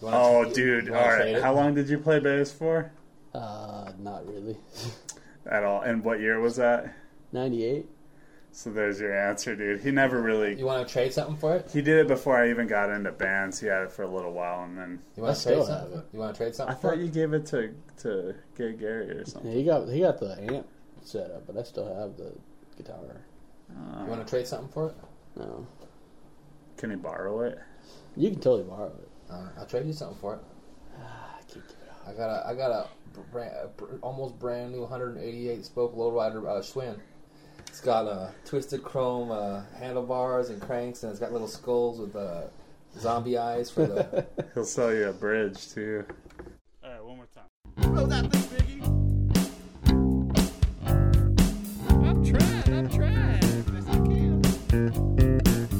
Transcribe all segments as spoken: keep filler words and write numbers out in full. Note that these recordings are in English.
Oh, dude. All right. How long did you play bass for? Uh, not really. At all. And what year was that? ninety-eight. So there's your answer, dude. He never really... You want to trade something for it? He did it before I even got into bands. He had it for a little while, and then... You want I to trade still something? have it. You want to trade something I for thought it? you gave it to to Gay Gary or something. Yeah, he got he got the amp set up, but I still have the guitar. Uh, You want to trade something for it? No, Can he borrow it? you can totally borrow it. Uh, I'll trade you something for it. Ah, I can't give it up. I got a, I got a, brand, a br- almost brand new one eighty-eight spoke lowrider uh, Schwinn. It's got uh, twisted chrome uh, handlebars and cranks, and it's got little skulls with uh, zombie eyes for the. He'll sell you a bridge, too. All right, one more time. Roll that thing, Biggie. I'm trying, I'm trying. Best I can.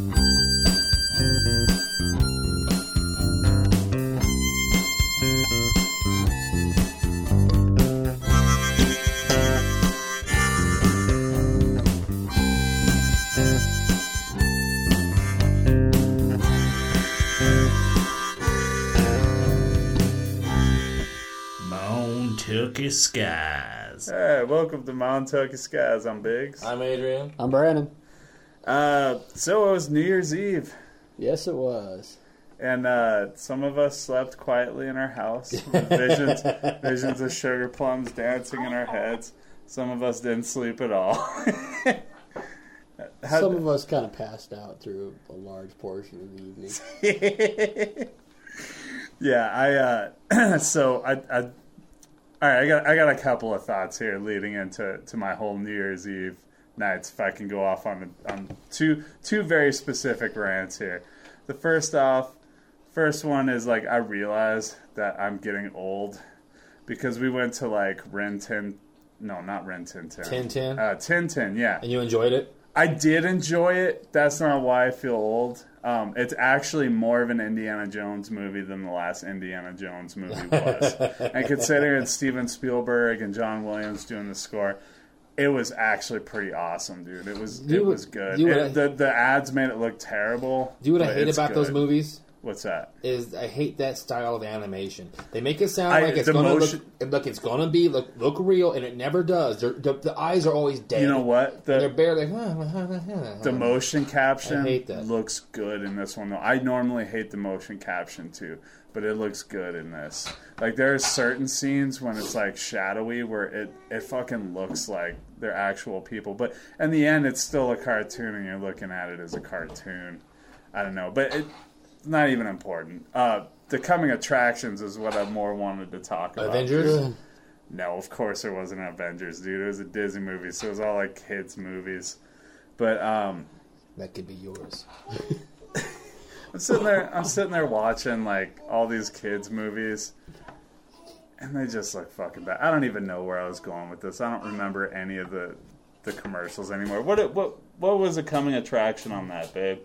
Montucky Skies. Hey, welcome to Montucky Skies. I'm Biggs. I'm Adrian. I'm Brandon. Uh, so it was New Year's Eve, Yes, it was. and uh, some of us slept quietly in our house. with Visions, visions of sugar plums dancing in our heads. Some of us didn't sleep at all. How- Some of us kind of passed out through a large portion of the evening. Yeah, I uh so I I all right, I got I got a couple of thoughts here leading into to my whole New Year's Eve nights, if I can go off on on two two very specific rants here. The first off, first one is like I realize that I'm getting old because we went to like Rin Tin no, not Rin Tin Tin. Tintin. Uh Tintin, yeah. And you enjoyed it? I did enjoy it. That's not why I feel old. Um, it's actually more of an Indiana Jones movie than the last Indiana Jones movie was. And considering it's Steven Spielberg and John Williams doing the score, it was actually pretty awesome, dude. It was You it would- was good. you It- would- the the ads made it look terrible. Do you know what I but hate it's about those good. movies? What's that? Is I hate that style of animation. They make it sound I- like it's the gonna motion- look, look, it's gonna be look look real, and it never does. They're, the, the eyes are always dead. You know what? They're The barely. the motion caption I hate that. looks good in this one though. I normally hate the motion caption too, but it looks good in this. Like there are certain scenes when it's like shadowy where it it fucking looks like they're actual people, but in the end it's still a cartoon and you're looking at it as a cartoon. I don't know, but it, it's not even important. Uh, the coming attractions is what I more wanted to talk about. Avengers. No, of course there wasn't an Avengers, dude. It was a Disney movie, so it was all like kids movies. But um, That could be yours. I'm sitting there. I'm sitting there watching like all these kids movies, and they just look fucking bad. I don't even know where I was going with this. I don't remember any of the the commercials anymore. What what what was the coming attraction on that, babe?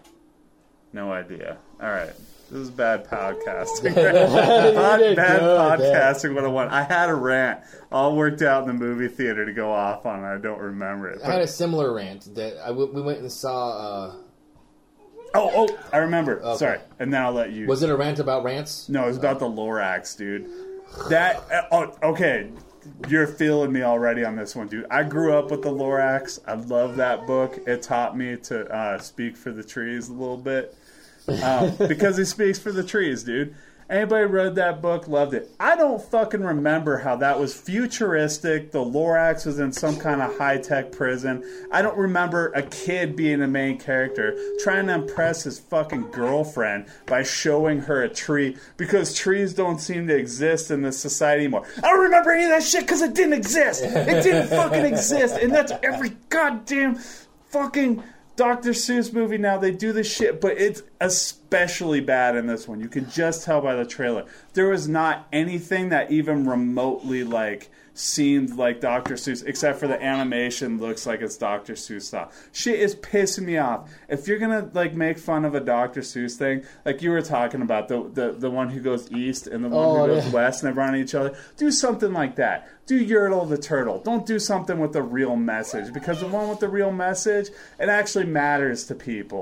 No idea. All right. This is bad podcasting. Bad, did bad good, podcasting one oh one. I had a rant all worked out in the movie theater to go off on, and I don't remember it. I had a similar rant that I w- we went and saw. Uh, Oh, oh, I remember. Okay. Sorry. And then I'll let you. was it a rant about rants? No, it was about the Lorax, dude. That, uh, oh, okay. You're feeling me already on this one, dude. I grew up with the Lorax. I love that book. It taught me to uh, speak for the trees a little bit. Um, because he speaks for the trees, dude. Anybody read that book, loved it. I don't fucking remember how that was futuristic. The Lorax was in some kind of high-tech prison. I don't remember a kid being the main character trying to impress his fucking girlfriend by showing her a tree because trees don't seem to exist in this society anymore. I don't remember any of that shit because it didn't exist. It didn't fucking exist. And that's every goddamn fucking Doctor Seuss movie now. They do this shit, but it's especially bad in this one. You can just tell by the trailer. There was not anything that even remotely like seemed like Doctor Seuss, except for the animation looks like it's Doctor Seuss style. Shit is pissing me off. If you're gonna like make fun of a Doctor Seuss thing, like you were talking about, the the, the one who goes east and the one Oh, who goes yeah. west and they run at each other, do something like that. Do Yertle the Turtle. Don't do something with the real message, because the one with the real message, it actually matters to people.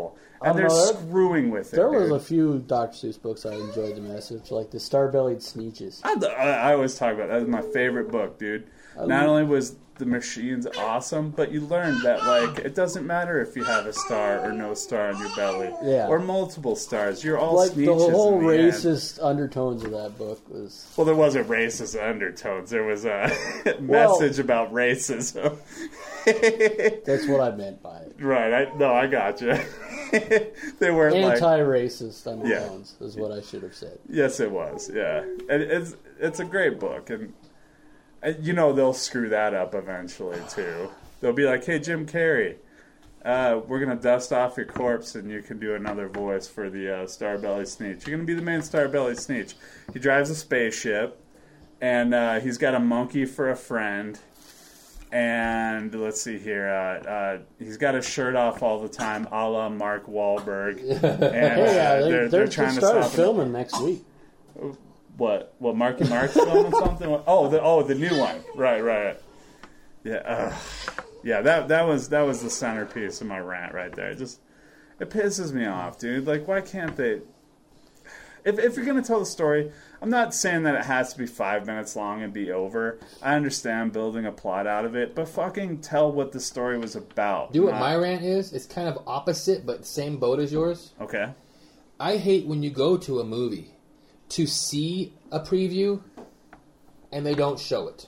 and I they're don't know, there- screwing with it. There was dude. a few Doctor Seuss books I enjoyed the message, like the Star-Bellied Sneetches. I, I, I always talk about that. That was my favorite book, dude. I Not love- only was the machines awesome, but you learned that like it doesn't matter if you have a star or no star on your belly, Yeah. or multiple stars. You're all Like the Sneetches whole in the end. racist undertones of that book was. Well, there wasn't racist undertones. There was a Well- message about racism. That's what I meant by it. Right? I no, I got you. They weren't like. Anti-racist undertones is what I should have said. Yes, it was. Yeah, and it's it's a great book, and uh, you know they'll screw that up eventually too. They'll be like, "Hey, Jim Carrey, uh, we're gonna dust off your corpse, and you can do another voice for the uh, Starbelly Sneetch. You're gonna be the main Starbelly Sneetch." He drives a spaceship, and uh, he's got a monkey for a friend. And let's see here, uh, uh, he's got his shirt off all the time, a la Mark Wahlberg. And uh, Hey, yeah, they, they're, they're, they're they trying to started stop him. filming next week. What? What? Marky Mark's filming something? Oh, the oh the new one. Right, right. Yeah, uh, yeah. That that was that was the centerpiece of my rant right there. It just it pisses me off, dude. Like, why can't they? If if you're gonna tell the story, I'm not saying that it has to be five minutes long and be over. I understand building a plot out of it, but fucking tell what the story was about. Do you know what not- my rant is? It's kind of opposite, but same boat as yours. Okay. I hate when you go to a movie to see a preview and they don't show it.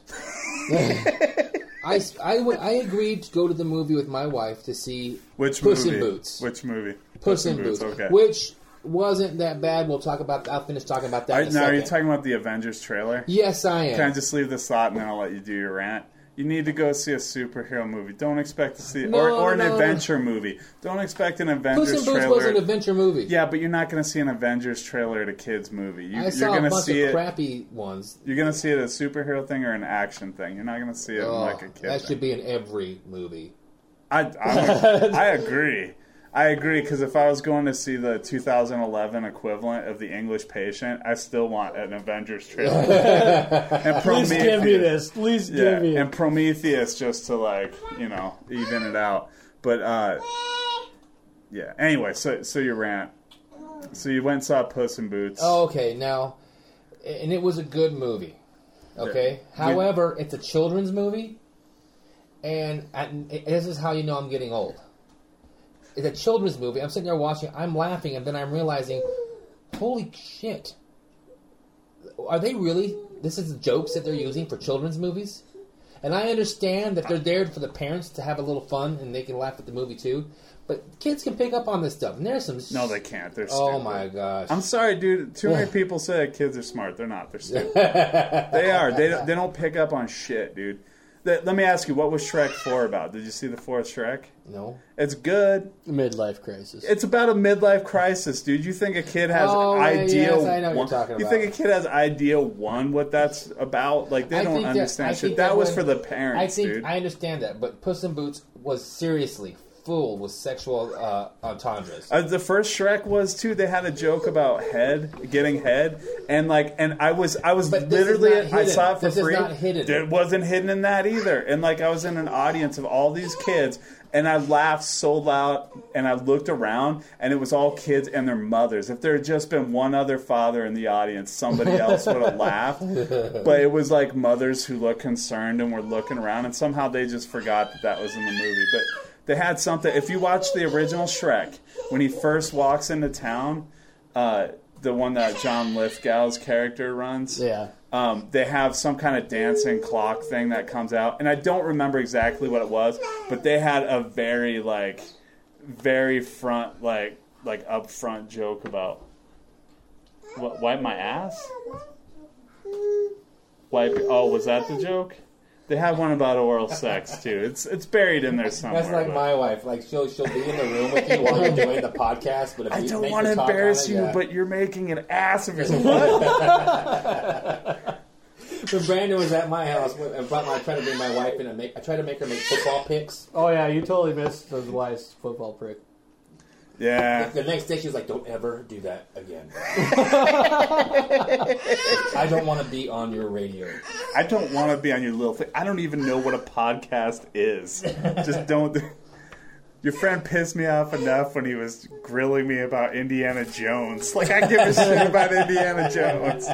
I, I, w- I agreed to go to the movie with my wife to see Which Puss movie? in Boots. Which movie? Puss in Boots. Okay. Which wasn't that bad. We'll talk about I'll finish talking about that Are, in a now, are you second. talking about the Avengers trailer? Yes, I am. Can I just leave this thought and then I'll let you do your rant? You need to go see a superhero movie. Don't expect to see No, or, or an no. adventure movie. Don't expect an Avengers Puss in Boots trailer. was an adventure movie. Yeah, but you're not going to see an Avengers trailer at a kids movie. You, I you're saw going a to bunch see of it. crappy ones. You're going to see it as a superhero thing or an action thing. You're not going to see it in Oh, like a kid. that thing. should be in every movie. I I, I agree. I agree because if I was going to see the two thousand eleven equivalent of The English Patient, I still want an Avengers trailer. And Please give me Prometheus- this. Please Yeah, give me and it. Prometheus just to like you know even it out. But uh, yeah. Anyway, so so your rant. So you went and saw Puss in Boots. Oh, okay. Now, and it was a good movie. Okay. Yeah. However, it's a children's movie, and I, this is how you know I'm getting old. It's a children's movie. I'm sitting there watching. I'm laughing, and then I'm realizing, holy shit! Are they really? This is jokes that they're using for children's movies. And I understand that they're there for the parents to have a little fun, and they can laugh at the movie too. But kids can pick up on this stuff, and there's some. No, they can't. They're Oh stupid. my gosh! I'm sorry, dude. Too many people say that kids are smart. They're not. They're stupid. They are. They don't, they don't pick up on shit, dude. Th- Let me ask you, what was Shrek four about? Did you see the fourth Shrek? No. It's good. Midlife crisis. It's about a midlife crisis, dude. You think a kid has Oh, idea yes, I know what you're one? talking You about. think a kid has idea one what that's about? Like they I don't think that- I understand shit. think That, that was when- for the I parents, think dude. I understand that, but Puss in Boots was seriously full with sexual uh, entendres. Uh, the first Shrek was too. They had a joke about head getting head, and like, and I was, I was But this is literally, not I hidden. saw it for This is free. not hidden. It wasn't hidden in that either. And like, I was in an audience of all these kids, and I laughed so loud, and I looked around, and it was all kids and their mothers. If there had just been one other father in the audience, somebody else would have laughed. But it was like mothers who looked concerned and were looking around, and somehow they just forgot that that was in the movie. But they had something. If you watch the original Shrek, when he first walks into town, uh, the one that John Lithgow's character runs, Yeah. um, they have some kind of dancing clock thing that comes out, and I don't remember exactly what it was, but they had a very like, very front like like upfront joke about what, wipe my ass. Wipe. Oh, was that the joke? They had one about oral sex too. It's it's buried in there somewhere. That's like but- my wife. Like she'll she'll be in the room with you while you're doing the podcast. But if I you don't make want her to talk on embarrass it, you, yeah. but you're making an ass of yourself. What? When Brandon was at my house, I brought my, I tried to bring my wife in and make. I tried to make her make football picks. Oh yeah, you totally missed the wife's football prick. Yeah. The next day she was like, "Don't ever do that again." I don't want to be on your radio. I don't want to be on your little thing. I don't even know what a podcast is. Just don't. Your friend pissed me off enough when he was grilling me about Indiana Jones. Like, I give a shit about Indiana Jones.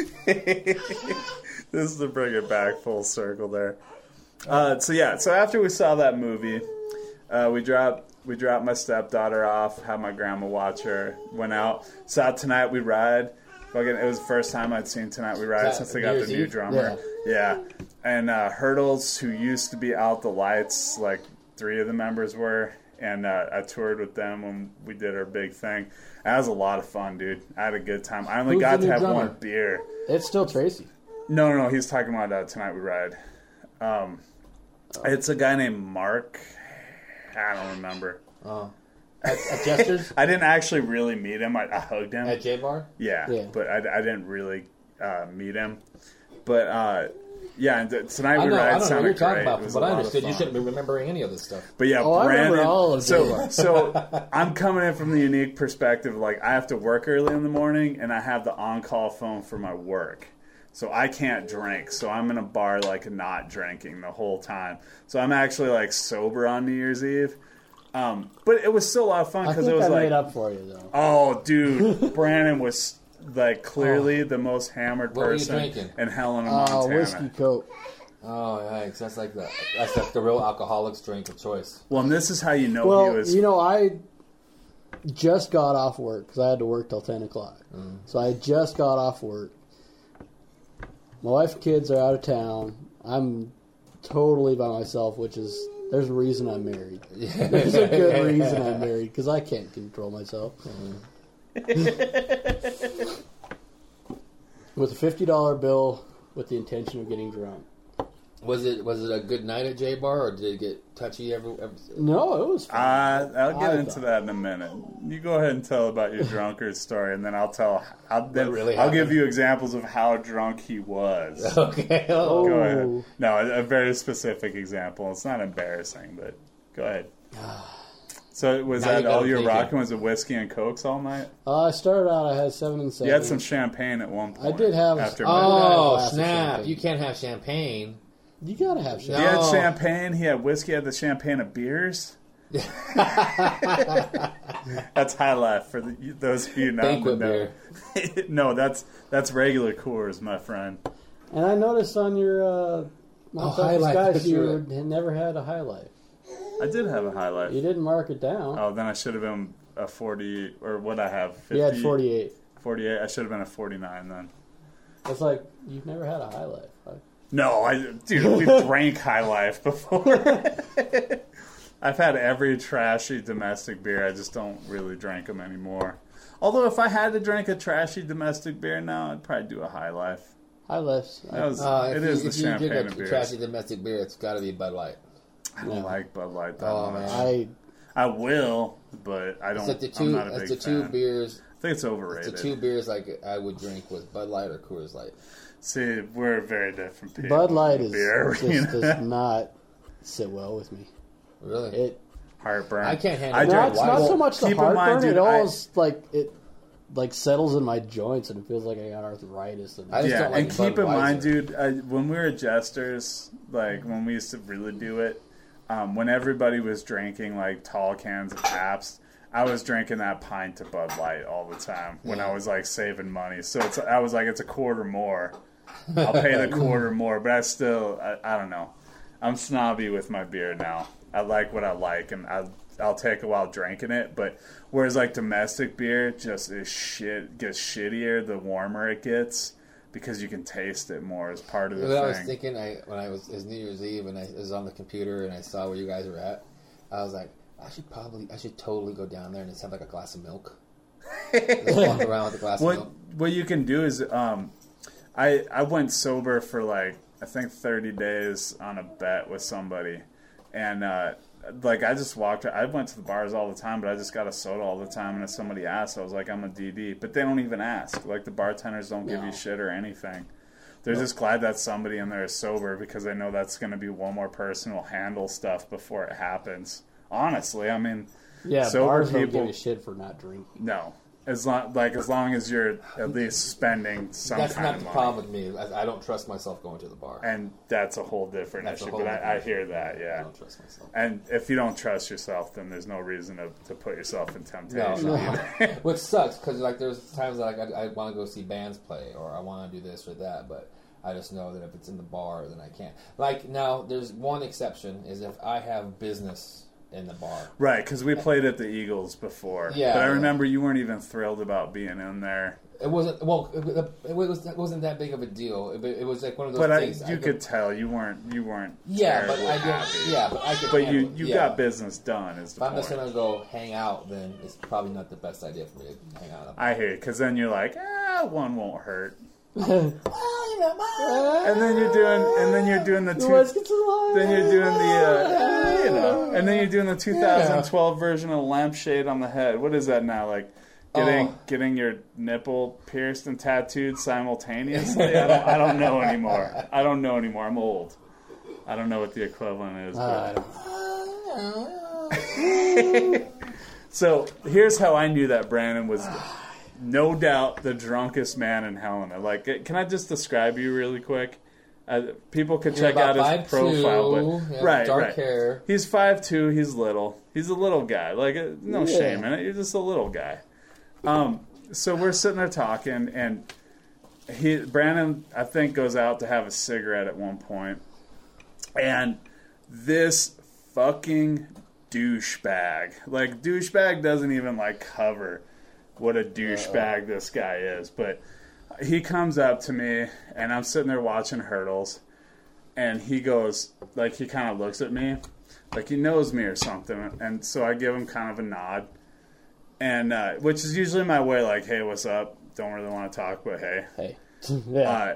This is to bring it back full circle there. Uh, so, yeah, so after we saw that movie, uh, we dropped we dropped my stepdaughter off, had my grandma watch her, went out, saw Tonight We Ride. Fucking, it was the first time I'd seen Tonight We Ride since they got the new drummer. Yeah. yeah. And uh, Hurdles, who used to be Out the Lights, like three of the members were. And uh, I toured with them when we did our big thing. That was a lot of fun, dude. I had a good time. I only Who's got the to new have drummer? one beer. It's still Tracy. No, no, no. He's talking about uh, Tonight We Ride. Um, Oh. It's a guy named Mark. I don't remember. Oh. At, at Jester's? I didn't actually really meet him. I, I hugged him. At J-Bar? Yeah, Yeah. but I, I didn't really uh, meet him. But uh, yeah, and th- Tonight I We know, I Ride don't know what sounded you're talking great. about, It was but a I lot of understood you fun. shouldn't be remembering any of this stuff. But yeah, Oh, I Brandon. remember all of so, J-Bar. so I'm coming in from the unique perspective. Like, I have to work early in the morning, and I have the on-call phone for my work. So I can't drink. So I'm in a bar, like, not drinking the whole time. So I'm actually, like, sober on New Year's Eve. Um, but it was still a lot of fun I because think it was I like, made up for you, though. oh, dude, Brandon was like clearly the most hammered What were you person drinking? in Helena, Oh, Montana. whiskey coke. Oh, yikes. That's like the, that's like the real alcoholic's drink of choice. Well, and this is how you know he Well, was. you know, I just got off work because I had to work till ten o'clock. Mm. So I just got off work. My wife and kids are out of town. I'm totally by myself, which is, there's a reason I'm married. There's a good reason I'm married because I can't control myself. With a fifty dollar bill with the intention of getting drunk. Was it was it a good night at J-Bar, or did it get touchy every... every No, it was fun. Uh, I'll get I into thought- that in a minute. You go ahead and tell about your drunkard story, and then I'll tell. I'll, then really I'll give happened? you examples of how drunk he was. Okay. Oh. Go ahead. No, a, a very specific example. It's not embarrassing, but go ahead. So was Now you that got all him you were thinking. rocking? Was it whiskey and cokes all night? Uh, I started out, I had seven and seven. You had some champagne at one point. I did have- After I did midnight. have a Oh, glass of snap. champagne. You can't have champagne. You gotta have He champagne. had No. champagne. He had whiskey. He had the champagne of beers. That's high life for the, those of you not Banquet know. No, that's that's regular Coors, my friend. And I noticed on your uh, Mount Oh, High Toughest Life, Guys, that's you right. had never had a High Life. I did have a high life. You didn't mark it down. Oh, then I should have been a forty or what I have. fifty, you had forty-eight. forty-eight. I should have been a forty-nine then. It's like you've never had a High Life. Right? No, I dude, we drank High Life before. I've had every trashy domestic beer. I just don't really drink them anymore. Although if I had to drink a trashy domestic beer now, I'd probably do a High Life. High Life's. That was, Uh, it if is you, the if you champagne drink of a beers. trashy domestic beer, it's got to be Bud Light. I don't Yeah. like Bud Light that Oh, much. man. I I will, but I don't. It's like the I'm two. not a It's big the two fan. beers. I think it's The overrated. two beers like I would drink was Bud Light or Coors Light. See, we're very different people. Bud Light in the is beer just arena. does not sit well with me. Really? It Heartburn. I can't handle I it. no, drink it's not Well, so much the keep in mind, heartburn. dude, it I- almost like it like settles in my joints and it feels like I got arthritis. And I just Yeah, don't like and keep in Budweiser. mind, dude, I, when we were at Jester's, like when we used to really do it, um, when everybody was drinking like tall cans of Pabst, I was drinking that pint of Bud Light all the time when I was like saving money. So it's I was like, it's a quarter more. I'll pay the quarter more, but I still, I, I don't know. I'm snobby with my beer now. I like what I like, and I, I'll take a while drinking it. But whereas like domestic beer just is shit, gets shittier the warmer it gets because you can taste it more as part of the What I was thing. thinking, I when I was it was New Year's Eve and I was on the computer and I saw where you guys were at, I was like, I should probably, I should totally go down there and just have like a glass of milk. Just walk around with a glass of What milk. what you can do is, um, I I went sober for like I think thirty days on a bet with somebody, and uh, like I just walked. I went to the bars all the time, but I just got a soda all the time. And if somebody asked, I was like, I'm a D D, but they don't even ask. Like the bartenders don't give No. you shit or anything. They're just glad that somebody in there is sober because they know that's going to be one more person who'll handle stuff before it happens. Honestly, I mean, yeah, sober bars don't people- give a shit for not drinking. no. As long, like as long as you're at least spending some That's kind not of the money. problem with me. I, I don't trust myself going to the bar. And that's a whole different That's a issue. whole But different I, I issue. hear that, I yeah. don't trust myself. And if you don't trust yourself, then there's no reason to, to put yourself in temptation. No, no. either. Which sucks because like there's times that like, I, I want to go see bands play or I want to do this or that, but I just know that if it's in the bar, then I can't. Like now, there's one exception is if I have business in the bar. Right, because we played at the Eagles before. Yeah, but I yeah. remember you weren't even thrilled about being in there. It wasn't well. It, it was it wasn't that big of a deal. It, it was like one of those But I, things. you I could tell you weren't you weren't. Yeah, but terribly I happy. did. Yeah, but I could. But you handle it. you Yeah. got business done. Is If the I'm just point? gonna go hang out, then it's probably not the best idea for me to hang out. I hear you, because then you're like, ah, one won't hurt. Well, you know, my- And then you're doing, and then you're doing the two. Let's get to the line. Then you're doing the, uh, you know, and then you're doing the two thousand twelve version of lampshade on the head. What is that now? Like getting Oh. getting your nipple pierced and tattooed simultaneously? I don't, I don't know anymore. I don't know anymore. I'm old. I don't know what the equivalent is. Uh, But. I don't- So here's how I knew that Brandon was no doubt the drunkest man in Helena. Like, can I just describe you really quick? Uh, people could You're check out about his five two, profile, you but have right, dark right. hair. He's five two. He's little. He's a little guy. Like, uh, no Yeah. shame in it. You're just a little guy. Um, so we're sitting there talking, and he Brandon, I think, goes out to have a cigarette at one point, and this fucking douchebag, like douchebag, doesn't even like cover what a douchebag this guy is, but he comes up to me, and I'm sitting there watching hurdles, and he goes, like, he kind of looks at me, like he knows me or something, and so I give him kind of a nod, and uh, which is usually my way, like, hey, what's up? Don't really want to talk, but hey. Hey. Yeah. Uh,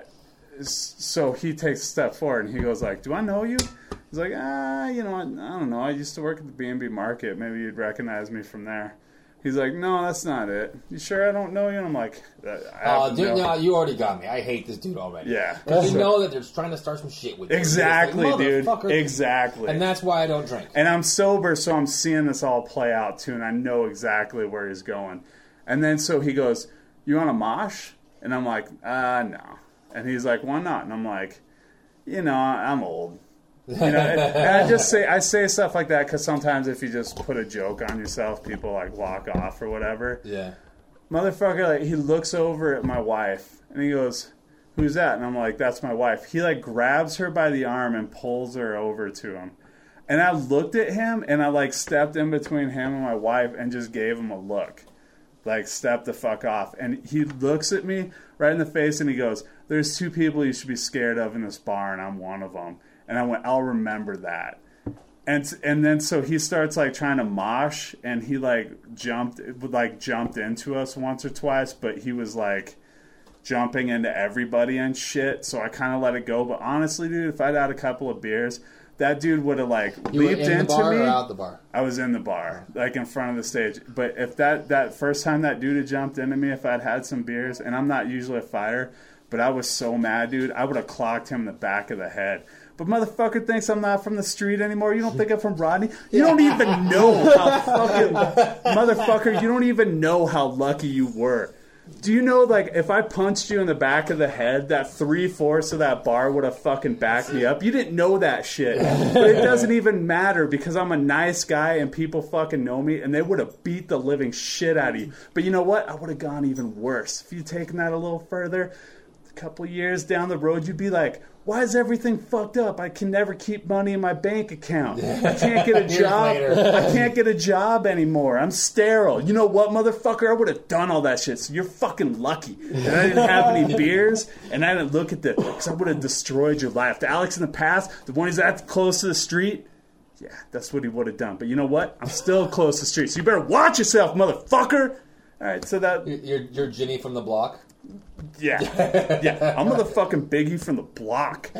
s- so he takes a step forward, and he goes like, do I know you? He's like, ah, you know, I, I don't know. I used to work at the B and B Market. Maybe you'd recognize me from there. He's like, no, that's not it. You sure I don't know you? And I'm like, I Oh, have dude, no- no, you already got me. I hate this dude already. Yeah. Because So- you know that they're trying to start some shit with you. Exactly, It's like, dude. "Motherfucker." Exactly. And that's why I don't drink. And I'm sober, so I'm seeing this all play out, too, and I know exactly where he's going. And then so he goes, you want a mosh? And I'm like, uh, no. And he's like, why not? And I'm like, you know, I'm old. You know, and, and I just say I say stuff like that because sometimes if you just put a joke on yourself, people like walk off or whatever. Yeah. Motherfucker, like he looks over at my wife and he goes, "Who's that?" And I'm like, "That's my wife." He like grabs her by the arm and pulls her over to him. And I looked at him and I like stepped in between him and my wife and just gave him a look. Like, step the fuck off. And he looks at me right in the face and he goes, "There's two people you should be scared of in this bar and I'm one of them." And I went, "I'll remember that." And and then so he starts like trying to mosh, and he like jumped like jumped into us once or twice, but he was like jumping into everybody and shit. So I kind of let it go. But honestly, dude, if I'd had a couple of beers, that dude would have like You were leaped in the into bar me. or out the bar? I was in the bar, like in front of the stage. But if that that first time that dude had jumped into me, if I'd had some beers, and I'm not usually a fighter, but I was so mad, dude, I would have clocked him in the back of the head. But motherfucker thinks I'm not from the street anymore. You don't think I'm from Rodney? You don't even know how fucking motherfucker. You don't even know how lucky you were. Do you know, like, if I punched you in the back of the head, that three-fourths of that bar would have fucking backed me up? You didn't know that shit. But it doesn't even matter because I'm a nice guy and people fucking know me, and they would have beat the living shit out of you. But you know what? I would have gone even worse. If you'd taken that a little further, a couple years down the road, you'd be like, why is everything fucked up? I can never keep money in my bank account. I can't get a Years job. later. I can't get a job anymore. I'm sterile. You know what, motherfucker? I would have done all that shit. So you're fucking lucky. And I didn't have any beers, and I didn't look at the, because I would have destroyed your life. The Alex in the past, the one who's that close to the street, yeah, that's what he would have done. But you know what? I'm still close to the street. So you better watch yourself, motherfucker. All right, so that, You're, you're Ginny from the block? yeah, yeah. I'm motherfucking Biggie from the block.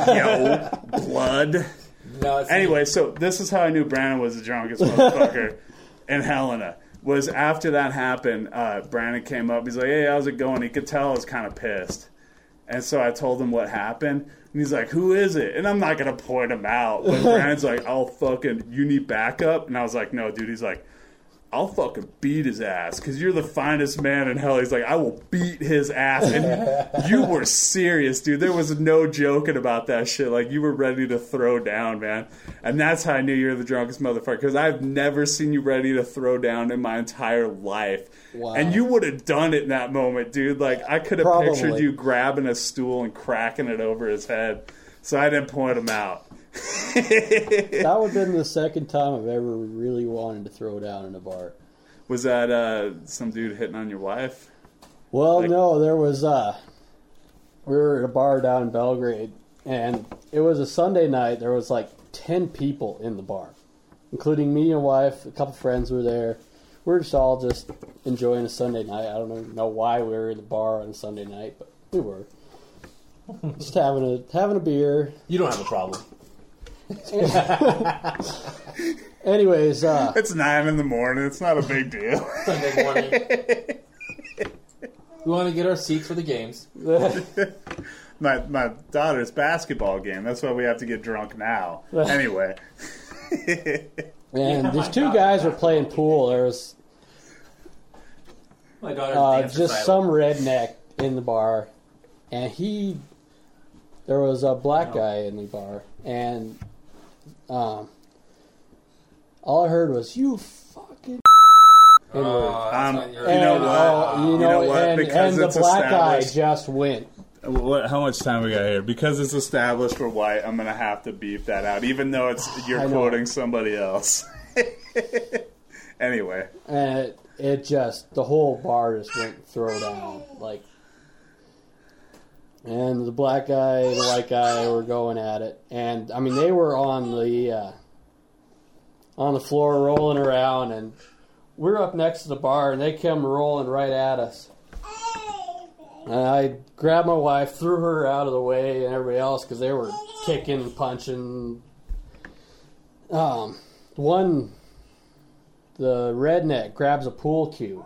Yo, blood. No, it's Anyway, so this is how I knew Brandon was the drunkest motherfucker in Helena. Was after that happened, uh, Brandon came up. He's like, "Hey, how's it going?" He could tell I was kind of pissed. And so I told him what happened. And he's like, "Who is it?" And I'm not going to point him out. But Brandon's like, "I'll fucking, you need backup?" And I was like, "No, dude." He's like, I'll fucking beat his ass because you're the finest man in hell. He's like, I will beat his ass. And you were serious, dude. There was no joking about that shit. Like, you were ready to throw down, man. And that's how I knew you were the drunkest motherfucker, because I've never seen you ready to throw down in my entire life. Wow. And you would have done it in that moment, dude. Like, I could have Probably. pictured you grabbing a stool and cracking it over his head. So I didn't point him out. That would have been the second time I've ever really wanted to throw down in a bar. Was that uh, some dude hitting on your wife? Well, Like- no, there was, uh, we were at a bar down in Belgrade, and it was a Sunday night. There was like ten people in the bar, including me and wife. A couple friends were there. We were just all just enjoying a Sunday night. I don't even know why we were in the bar on a Sunday night, but we were. Just having a having a beer. You don't have a problem. Anyways, uh, It's nine in the morning. It's not a big deal. Sunday morning. We want to get our seats for the games. my my daughter's basketball game. That's why we have to get drunk now. Anyway. and these two guys were playing pool. There was My daughter's uh, dance just recital. some redneck in the bar, and he, there was a black guy in the bar, and um, all I heard was, "You fucking." Oh, that's Um, when you're- You know And, what? oh, you You know, know what? and, Because and the it's black guy established- just went. What, how much time we got here? Because it's established we're white, I'm going to have to beep that out, even though it's you're I know. quoting somebody else. Anyway. And it, it just, the whole bar just went throw down. Like, and the black guy and the white guy were going at it. And, I mean, they were on the, uh, on the floor rolling around, and we're up next to the bar, and they come rolling right at us. And I grabbed my wife, threw her out of the way, and everybody else, because they were kicking, punching. Um, one, the redneck grabs a pool cue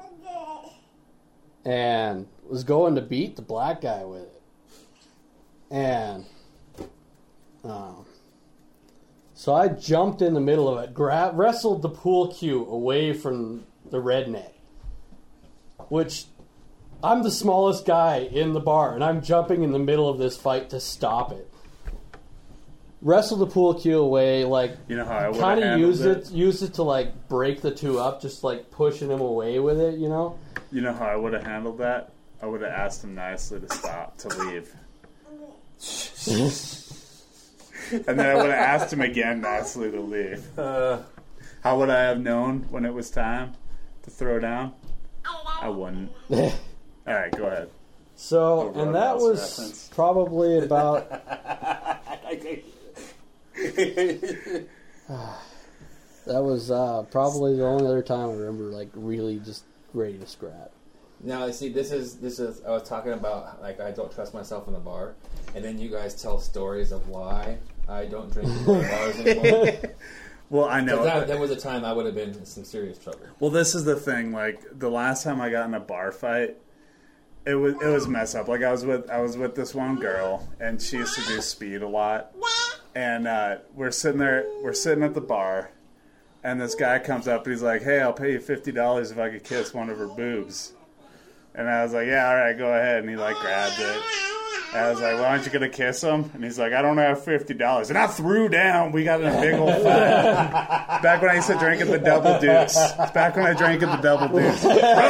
and was going to beat the black guy with it. And um, so I jumped in the middle of it, gra- wrestled the pool cue away from the redneck, which I'm the smallest guy in the bar, and I'm jumping in the middle of this fight to stop it. Wrestled the pool cue away, like You know how I would have kind of handled used it? it, used it to like break the two up, just like pushing him away with it, you know. You know how I would have handled that? I would have asked him nicely to stop, to leave. And then I would have asked him again nicely to leave. Uh, How would I have known when it was time to throw down? I wouldn't. All right, go ahead. So, A and that Roadhouse was reference. probably about that was uh, probably the only other time I remember like really just ready to scrap. now, you see, this is this is. I was talking about like I don't trust myself in the bar, and then you guys tell stories of why I don't drink in bars anymore. Well, I know. That, that was a time I would have been in some serious trouble. Well, this is the thing. Like the last time I got in a bar fight, it was it was mess up. Like I was with I was with this one girl, and she used to do speed a lot. And uh, we're sitting there, we're sitting at the bar, and this guy comes up and he's like, "Hey, I'll pay you fifty dollars if I could kiss one of her boobs." And I was like, "Yeah, all right, go ahead." And he like grabbed it. And I was like, "Well, aren't you gonna kiss him?" And he's like, "I don't have fifty dollars." And I threw down. We got in a big old fight. Back when I used to drink at the Double Deuce. Back when I drank at the Double Deuce.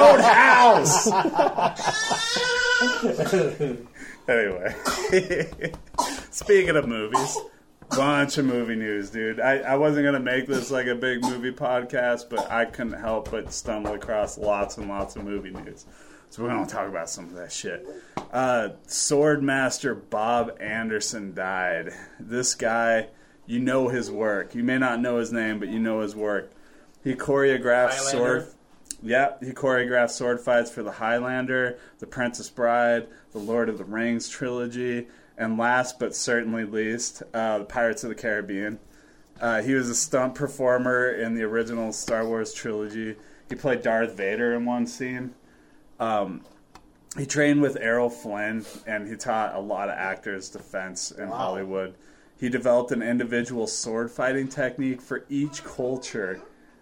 Roadhouse. Anyway, speaking of movies, bunch of movie news, dude. I, I wasn't gonna make this like a big movie podcast, but I couldn't help but stumble across lots and lots of movie news. So we're gonna talk about some of that shit. Uh, Swordmaster Bob Anderson died. This guy, you know his work. You may not know his name, but you know his work. He choreographed Highlander? sword. Yeah, he choreographed sword fights for The Highlander, The Princess Bride, The Lord of the Rings trilogy, and last but certainly least, uh, The Pirates of the Caribbean. Uh, he was a stunt performer in the original Star Wars trilogy. He played Darth Vader in one scene. Um, he trained with Errol Flynn, and he taught a lot of actors defense in Wow. Hollywood. He developed an individual sword fighting technique for each culture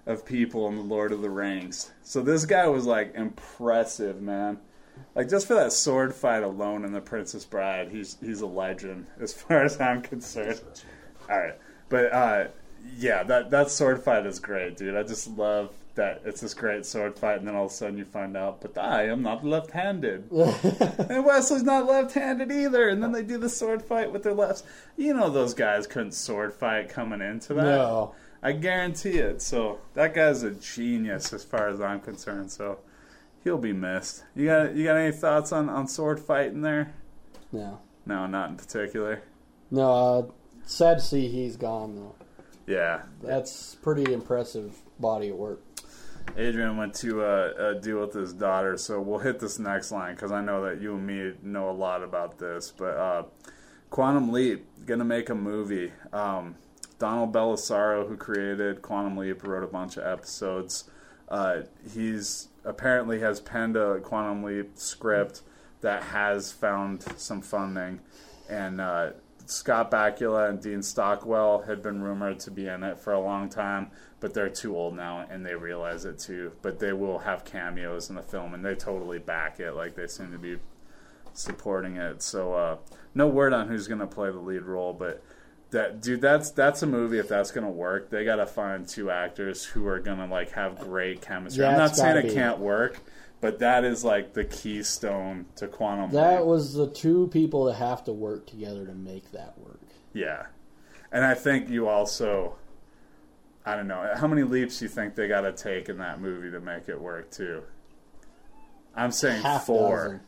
of people in the Lord of the Rings. So this guy was like impressive, man. Like just for that sword fight alone in The Princess Bride, he's he's a legend as far as I'm concerned. All right, but uh, yeah, that that sword fight is great, dude. I just love that it's this great sword fight, and then all of a sudden you find out, but I am not left-handed, and Wesley's not left-handed either. And then they do the sword fight with their lefts. You know those guys couldn't sword fight coming into that. No. I guarantee it. So that guy's a genius as far as I'm concerned. So he'll be missed. You got you got any thoughts on, on sword fighting there? No. No, not in particular. No, uh, sad to see he's gone, though. Yeah. That's pretty impressive body of work. Adrian went to uh, uh, deal with his daughter, so we'll hit this next line because I know that you and me know a lot about this. But uh, Quantum Leap, going to make a movie. Um, Donald Bellisario, who created Quantum Leap, wrote a bunch of episodes. Uh, he's apparently has penned a Quantum Leap script that has found some funding. And uh, Scott Bakula and Dean Stockwell had been rumored to be in it for a long time, but they're too old now, and they realize it too. But they will have cameos in the film, and they totally back it. Like, they seem to be supporting it. So, uh, no word on who's going to play the lead role, but that dude, that's that's a movie. If that's going to work, they got to find two actors who are going to, like, have great chemistry. Yeah, I'm not it's saying gotta it be. can't work, but that is, like, the keystone to Quantum That Leap. was the two people that have to work together to make that work. Yeah. And I think you also, I don't know, how many leaps do you think they got to take in that movie to make it work, too? I'm saying Half four. dozen.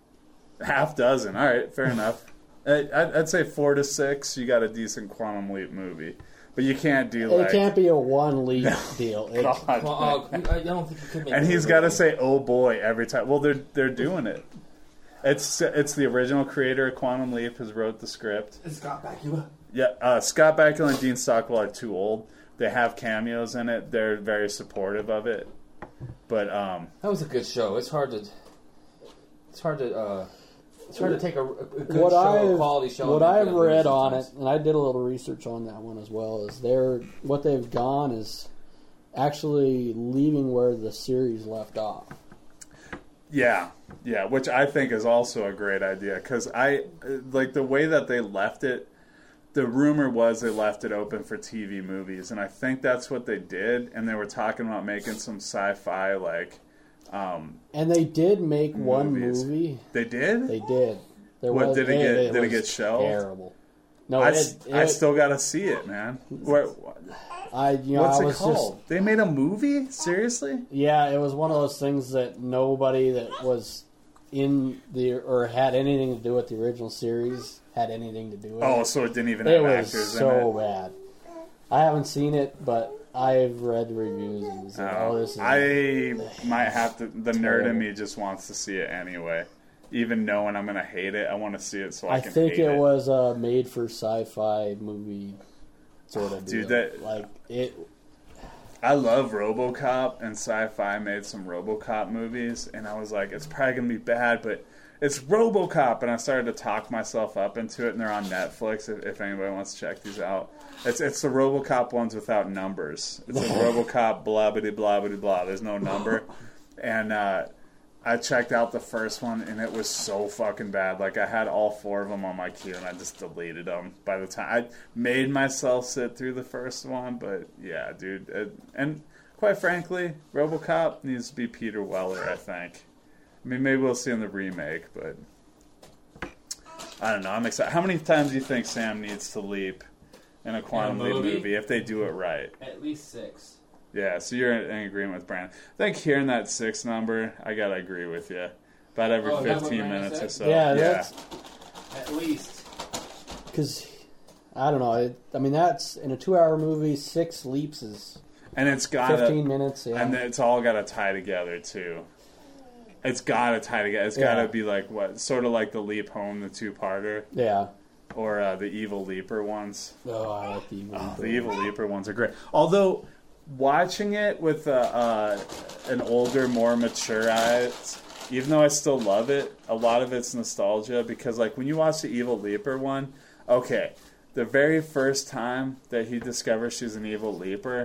Half dozen. All right, fair enough. I- I'd I'd say four to six, you got a decent Quantum Leap movie. But you can't do, like... It can't be a one leap deal. It, God. Well, uh, I don't think you could make And it he's a got to movie. say, oh boy, every time. Well, they're they're doing it. It's it's the original creator of Quantum Leap has wrote the script. It's Scott Bakula. Yeah, uh, Scott Bakula and Dean Stockwell are too old. They have cameos in it. They're very supportive of it. But um, That was a good show. It's hard to. It's hard to. Uh, it's hard to take a, a good what show, I've a quality show. what and make I've it a movie read on it, sometimes. and I did a little research on that one as well, is they're what they've gone is actually leaving where the series left off. yeah, yeah, which I think is also a great idea because I like the way that they left it. The rumor was they left it open for T V movies, and I think that's what they did. And they were talking about making some sci-fi like. Um, And they did make one Movies. movie. they did. They did. There What, was, did it get- did it was get shelved? Terrible. No, I, it, s- it, I still got to see it, man. Where, I you know what's I it was called? just They made a movie? Seriously? yeah. It was one of those things that nobody that was in the or had anything to do with the original series had anything to do with Oh, it. so it didn't even It have was actors so in it. bad. I haven't seen it, but I've read reviews and it's like, oh, Oh, this is I might have to. The nerd in Terrible. me just wants to see it anyway. Even knowing I'm going to hate it, I want to see it so I, I can think hate it, it. was a made for sci-fi movie sort of Dude, deal. that- like it. I love RoboCop, and Sci-Fi made some RoboCop movies, and I was like, it's probably going to be bad, but it's RoboCop, and I started to talk myself up into it, and they're on Netflix if, if anybody wants to check these out. It's it's the RoboCop ones without numbers. It's like RoboCop blah blah blah blah blah. There's no number, and uh, I checked out the first one, and it was so fucking bad. Like, I had all four of them on my queue, and I just deleted them by the time I made myself sit through the first one. But yeah, dude, it, and quite frankly, RoboCop needs to be Peter Weller. I think. I mean, maybe we'll see in the remake, but I don't know. I'm excited. How many times do you think Sam needs to leap in a Quantum Leap movie? movie if they do it right? At least six. Yeah, so you're in agreement with Brandon. I think hearing that six number, I gotta agree with you. About every Oh, is that what fifteen Brandon minutes or said? so. Yeah, that's At least. because I don't know. It, I mean, that's in a two-hour movie. Six leaps is and it's gotta, fifteen minutes. Yeah, and it's all gotta tie together too. It's gotta tie together. It's Yeah. gotta be like what, sort of like the Leap Home, the two-parter, yeah. or uh, the Evil Leaper ones. Oh, I like the evil. Oh, the Evil Leaper ones are great. Although watching it with uh, uh, an older, more mature eyes, even though I still love it, a lot of it's nostalgia because, like, when you watch the Evil Leaper one, okay, the very first time that he discovers she's an evil leaper,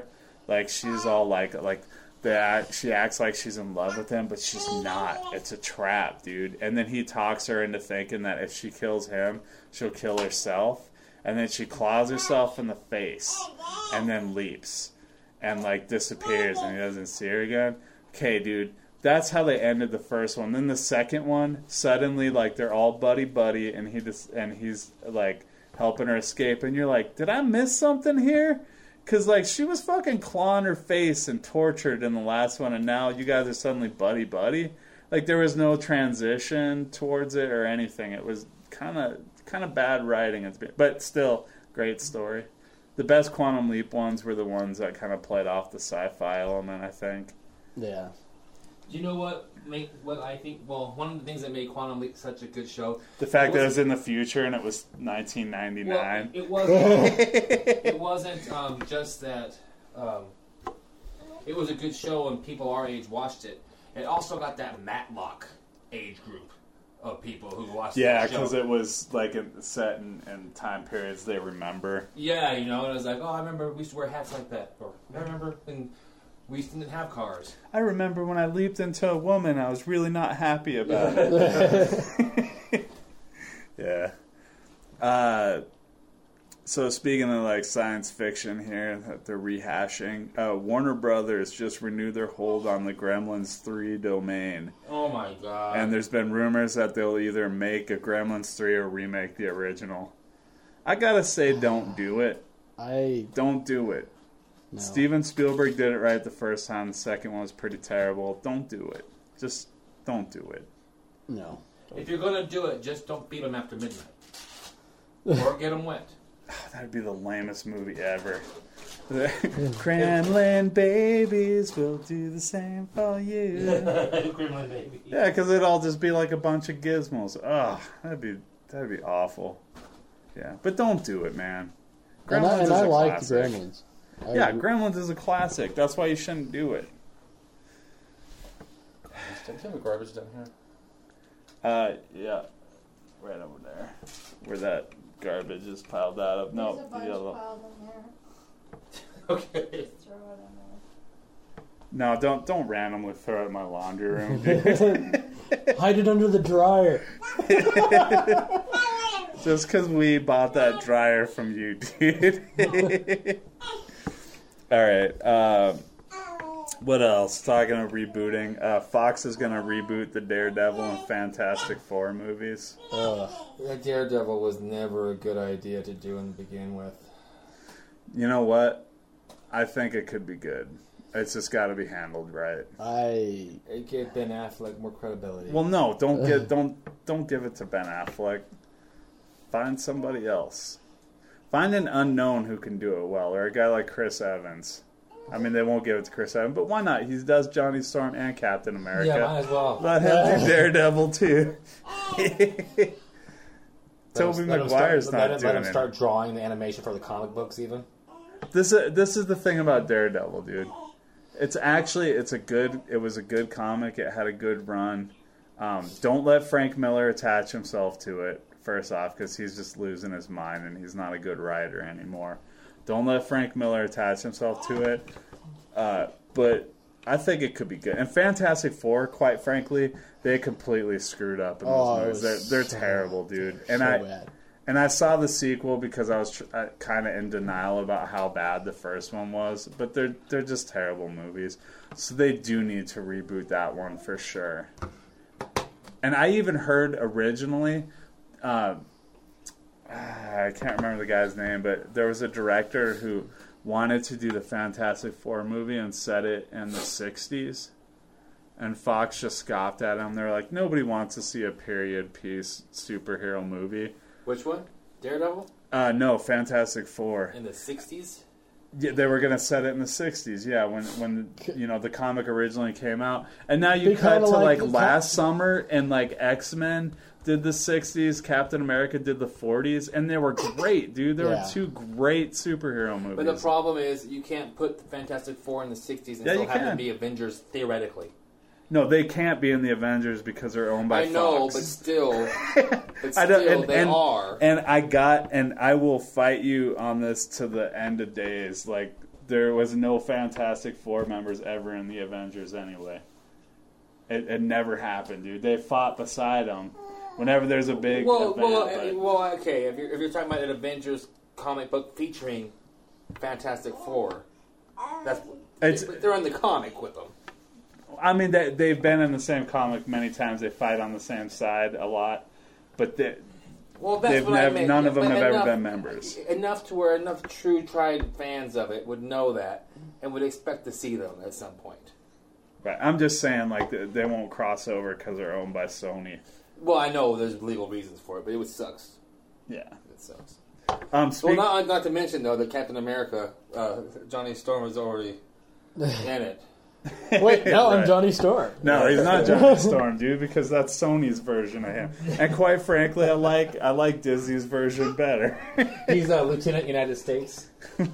Like she's all like like that. She acts like she's in love with him, but she's not. It's a trap, dude. And then he talks her into thinking that if she kills him, she'll kill herself. And then she claws herself in the face, and then leaps, and like disappears, and he doesn't see her again. Okay, dude. That's how they ended the first one. Then the second one, suddenly, like, they're all buddy-buddy, and he just and he's, like, helping her escape. And you're like, did I miss something here? Because, like, she was fucking clawing her face and tortured in the last one, and now you guys are suddenly buddy-buddy. Like, there was no transition towards it or anything. It was kind of kind of bad writing. But still, great story. The best Quantum Leap ones were the ones that kind of played off the sci-fi element, I think. Yeah. Do you know what make what I think? Well, one of the things that made Quantum Leap such a good show. The fact it that it was in the future and it was nineteen ninety-nine. Well, it wasn't. It wasn't um, just that. Um, it was a good show and people our age watched it. It also got that Matlock age group of people who watched. Yeah, the show. because it was like in, set in, in time periods they remember. Yeah, you know, and it was like, oh, I remember we used to wear hats like that, or I remember and. We used to didn't have cars. I remember when I leaped into a woman, I was really not happy about it. Yeah. Uh, so speaking of like science fiction here that they're rehashing, uh, Warner Brothers just renewed their hold on the Gremlins three domain. Oh my god. And there's been rumors that they'll either make a Gremlins three or remake the original. I gotta say, don't do it. I Don't do it. no. Steven Spielberg did it right the first time. The second one was pretty terrible. Don't do it. Just don't do it. No. If you're gonna do it, just don't beat them after midnight, or get them wet. That'd be the lamest movie ever. Kremlin babies will do the same for you. Gremlin baby. Yeah, because it'd all just be like a bunch of gizmos. Ugh, that'd be that'd be awful. Yeah, but don't do it, man. And I, Gremlins and is I a like classic. Gremlins. I, Yeah, Gremlins is a classic. That's why you shouldn't do it. Do you have a garbage down here? Uh, yeah, right over there, where that garbage is piled out of. No, There's a the bunch yellow. piled in there. Okay. Just throw it in there. No, don't don't randomly throw it in my laundry room, dude. Hide it under the dryer. Just because we bought that dryer from you, dude. All right. Um, what else? Talking of rebooting, uh, Fox is going to reboot the Daredevil and Fantastic Four movies. Ugh. That Daredevil was never a good idea to do and begin with. You know what? I think it could be good. It's just got to be handled right. I It gave Ben Affleck more credibility. Well, no, don't get don't don't give it to Ben Affleck. Find somebody else. Find an unknown who can do it well, or a guy like Chris Evans. I mean, they won't give it to Chris Evans, but why not? He does Johnny Storm and Captain America. yeah, might as well. Let him do Daredevil too. Let Toby him- let him Maguire's start, not let him, doing let him it. start drawing the animation for the comic books, even. This is this is the thing about Daredevil, dude. It's actually it's a good. It was a good comic. It had a good run. Um, don't let Frank Miller attach himself to it. First off, because he's just losing his mind and he's not a good writer anymore. Don't let Frank Miller attach himself to it. Uh, but I think it could be good. And Fantastic Four, quite frankly, they completely screwed up in those Oh, it movies. was They're, they're so- terrible, dude. And so I bad. and I saw the sequel because I was tr- kind of in denial about how bad the first one was. But they're they're just terrible movies. So they do need to reboot that one for sure. And I even heard originally. Uh, I can't remember the guy's name, but there was a director who wanted to do the Fantastic Four movie and set it in the sixties. And Fox just scoffed at him. They were like, nobody wants to see a period piece superhero movie. Which one? Daredevil? Uh, no, Fantastic Four. In the sixties? Yeah, they were going to set it in the sixties, yeah, when, when you know, the comic originally came out. And now you Be cut kinda to, like like, the last summer, and, like, X-Men did the sixties, Captain America did the forties, and they were great, dude. There Yeah. were two great superhero movies. But the problem is, you can't put the Fantastic Four in the sixties and Yeah, still you have can. them be Avengers, theoretically. No, they can't be in the Avengers because they're owned by I know, Fox. but still, but I don't- still, and- they and- are. And I got, and I will fight you on this to the end of days. Like, there was no Fantastic Four members ever in the Avengers anyway. It, it never happened, dude. They fought beside them whenever there's a big Well, event. well, but- uh, well. Okay, if you're if you're talking about an Avengers comic book featuring Fantastic Four, that's It's- they're in the comic with them. I mean, they, they've been in the same comic many times. They fight on the same side a lot, but they, Well, that's they've what I never, meant. none of them But have enough, ever been members. Enough to where enough true tried fans of it would know that and would expect to see them at some point. Right. I'm just saying, like, they, they won't cross over because they're owned by Sony. Well, I know there's legal reasons for it, but it would sucks. Yeah. It sucks. Um. Well, Speak, not, not to mention though that Captain America, uh, Johnny Storm is already in it. Wait, no, I'm Right. Johnny Storm. No, he's not Johnny Storm, dude, because that's Sony's version of him. And quite frankly, I like I like Disney's version better. He's uh, Lieutenant United States.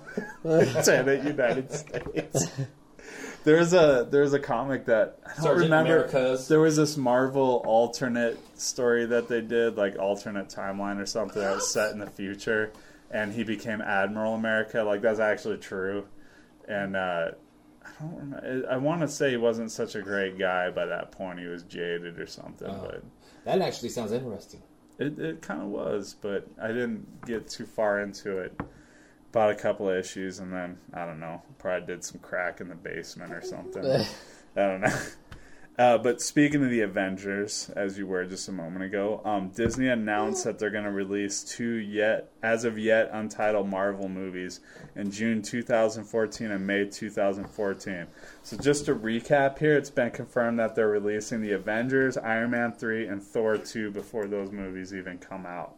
Lieutenant United States. There's a there's a comic that I don't Sergeant remember. Americas. There was this Marvel alternate story that they did, like alternate timeline or something that was set in the future, and he became Admiral America. Like that's actually true, and uh, I don't remember. I want to say he wasn't such a great guy by that point. He was jaded or something, Oh. but That actually sounds interesting. it it kind of was. But I didn't get too far into it. Bought a couple of issues and then, I don't know, probably did some crack in the basement or something. I don't know. Uh, but speaking of the Avengers, as you were just a moment ago, um, Disney announced that they're going to release two yet, as of yet, untitled Marvel movies in June two thousand fourteen and May two thousand fourteen. So just to recap here, it's been confirmed that they're releasing the Avengers, Iron Man three, and Thor two before those movies even come out.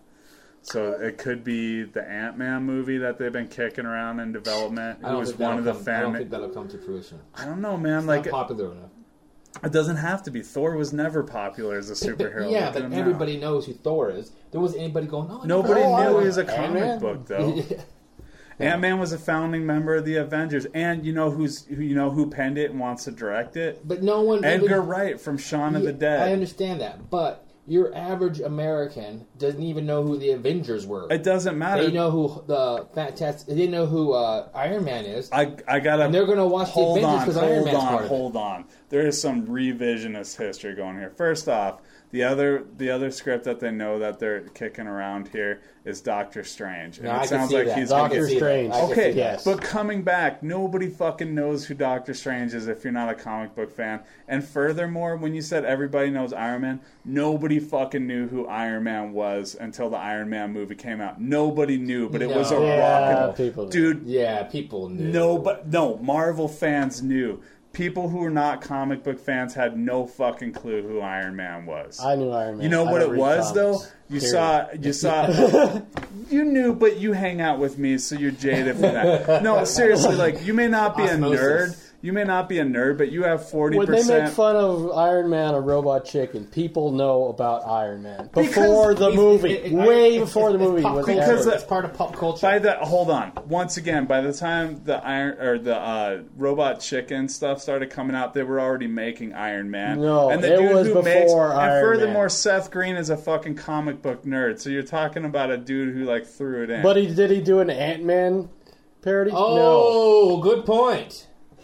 So it could be the Ant-Man movie that they've been kicking around in development. I It don't, was think one that'll of the come, I don't fan. think that'll come to fruition. I don't know, man. It's Like not popular enough. it doesn't have to be. Thor was never popular as a superhero. But, yeah, Look at but him now. everybody knows who Thor is. There wasn't anybody going, oh, I Nobody Oh, I knew like he was a comic Ant-Man. book, though. Yeah. Ant-Man was a founding member of the Avengers, and you know who's who, you know who penned it and wants to direct it? But no one... Edgar Wright from Shaun of the Yeah, Dead. I understand that, but your average American doesn't even know who the Avengers were. It doesn't matter. They know who the Fantastic... They know who uh, Iron Man is. I I gotta. And they're gonna watch the hold Avengers on, 'cause Iron hold Man's on, part of it. hold on. There is some revisionist history going here. First off, the other the other script that they know that they're kicking around here is Doctor Strange, and No, it I can sounds see like that. he's I gonna can Doctor get. see that. Strange. I can Okay, see that. Yes. but coming back, nobody fucking knows who Doctor Strange is if you're not a comic book fan. And furthermore, when you said everybody knows Iron Man, nobody fucking knew who Iron Man was until the Iron Man movie came out. Nobody knew, but it was a No. Yeah, rocket. people knew. Dude, Yeah, people knew. no, but no, Marvel fans knew. People who were not comic book fans had no fucking clue who Iron Man was. I knew Iron Man. You know I what don't it read was though? comics. You Period. saw, you saw, you knew, but you hang out with me, so you're jaded from that. No, seriously, like you may not be a Osmosis. nerd, you may not be a nerd, but you have forty When they make percent. fun of Iron Man, a robot chicken, people know about Iron Man Because before the It's- movie, it- it- way it's- before the it's movie pop was culture. Because ever. It's part of pop culture. By the hold on, once again, by the time the iron or the uh, robot chicken stuff started coming out, they were already making Iron Man. No, and the it dude was who before makes, Iron And furthermore, Man. Seth Green is a fucking comic book nerd. So you're talking about a dude who like threw it in. But he did he do an Ant Man parody? oh, good point.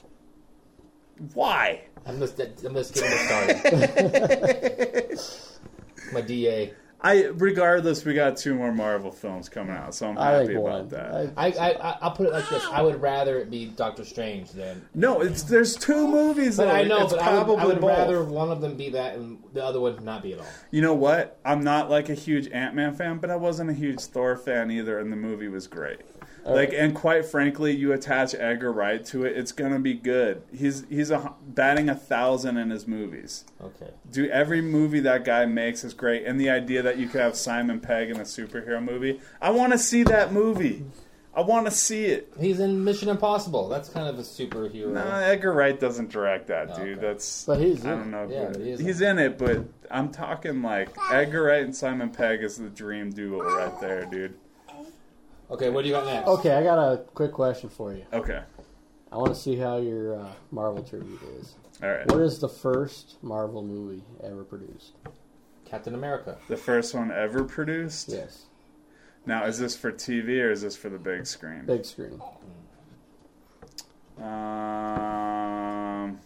why? I'm just, I'm just getting it started. My D A. I regardless, we got two more Marvel films coming out, so I'm No. I happy think about one. that. I, I, I, I'll put it like this. I would rather it be Doctor Strange than... No, it's there's two movies. But though. I know, it's but I would, probably I would both. rather one of them be that and the other one not be at all. You know what? I'm not like a huge Ant-Man fan, but I wasn't a huge Thor fan either, and the movie was great. Like, and quite frankly, you attach Edgar Wright to it, it's gonna be good. He's he's a, batting a thousand in his movies. Okay. Dude, every movie that guy makes is great, and the idea that you could have Simon Pegg in a superhero movie, I want to see that movie. I want to see it. He's in Mission Impossible. That's kind of a superhero. Nah, Edgar Wright doesn't direct that, Okay. dude. That's But he's I in don't know. Yeah, but but he is he's in it, but I'm talking like Edgar Wright and Simon Pegg is the dream duo right there, dude. Okay, what do you got next? okay, I got a quick question for you. Okay, I want to see how your uh, Marvel tribute is. all right. What is the first Marvel movie ever produced? Captain America. The first one ever produced. Yes, Now, is this for T V or is this for the big screen? big screen. Um,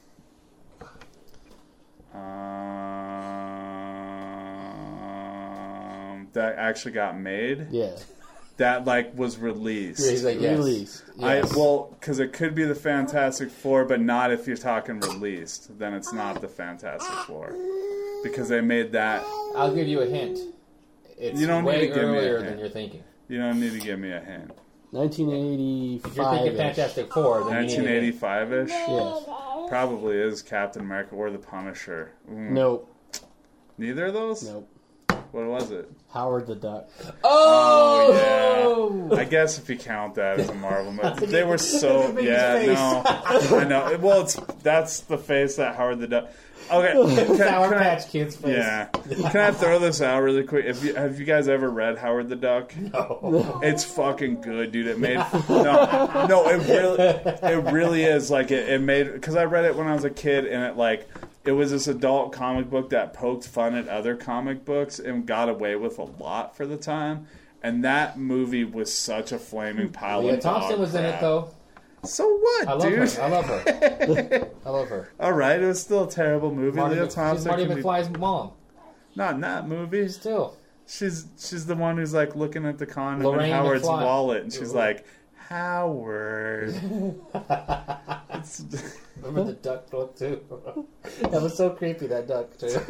um, that actually got made. Yeah. That like was released. Yeah, he's like, yes. Released. Yes. I well, because it could be the Fantastic Four, but not if you're talking released. Then it's not the Fantastic Four because they made that. I'll give you a hint. It's You don't way need to give me a earlier hint. than you're thinking. You don't need to give me a hint. nineteen eighty-five. If you're thinking Fantastic Four, then nineteen you need a hint. eighty-five ish. Yes. Probably is Captain America or the Punisher. Mm. Nope. Neither of those. Nope. What was it? Howard the Duck. Oh! yeah. I guess if you count that as a Marvel movie, they were so Look at yeah. his face. No, I know. Well, it's that's the face that Howard the Duck. Okay, can, Sour can I- Patch Kids face. Yeah. Can I throw this out really quick? If you, have you guys ever read Howard the Duck? No. It's fucking good, dude. It made no, no. It really, it really is like it. It made because I read it when I was a kid, and it like it was this adult comic book that poked fun at other comic books and got away with a lot for the time. And that movie was such a flaming pile Leah of dog Thompson was in it crap. though. So what, I love dude? her. I love her. I love her. All right, it was still a terrible movie. Marty, Leah Mc- she's Thompson Marty can be- McFly's mom. not in that movie. Still. She's she's the one who's like looking at the condom Lorraine in Howard's McFly. wallet, and she's like, Howard. It's, Remember the duck look too? That was so creepy. That duck too.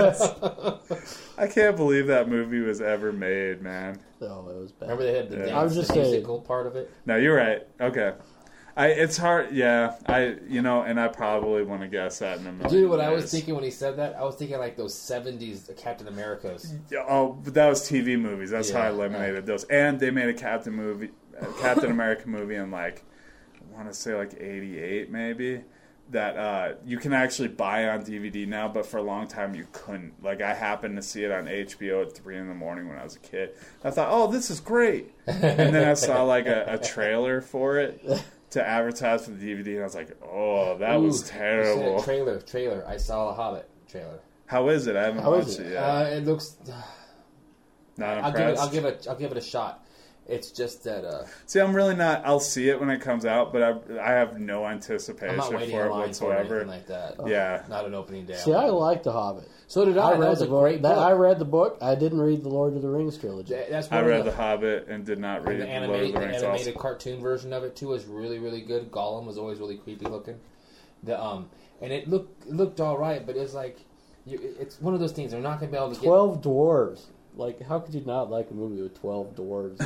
I can't believe that movie was ever made, man. Oh, it was bad. Remember they had the Yeah. dance, I was just the saying. musical part of it. No, you're right. Okay. I it's hard. Yeah, I you know, and I probably want to guess that in a million Dude, what I was years. thinking when he said that, I was thinking like those seventies Captain Americas. Yeah, oh, but that was T V movies. That's how I Yeah, eliminated those. And they made a Captain movie, a Captain America movie in like I want to say like eighty-eight maybe. That uh, you can actually buy on D V D now, but for a long time you couldn't. Like I happened to see it on H B O at three in the morning when I was a kid. I thought, oh, this is great, and then I saw like a, a trailer for it to advertise for the D V D, and I was like, oh, that Ooh, was you said terrible. Trailer, trailer. I saw a Hobbit trailer. How is it? I haven't How is watched it? it yet. Uh, it looks. Not I'll give it. impressed. I'll give it. I'll give it a shot. It's just that. Uh, See, I'm really not. I'll see it when it comes out, but I, I have no anticipation I'm not waiting for in it line for whatsoever. anything like that. Yeah. Not an opening day. See, I like The Hobbit. So did I. I That read was the a book. great That, book. I read the book. I didn't read the Lord of the Rings trilogy. That- That's I one read of The the, Hobbit and did not read the Lord of animated, the the Rings. animated Also. cartoon version of it too was really really good. Gollum was always really creepy looking. The um and it looked it looked all right, but it's like you, it's one of those things they're not gonna be able to get. Twelve dwarves. Like, how could you not like a movie with twelve dwarves?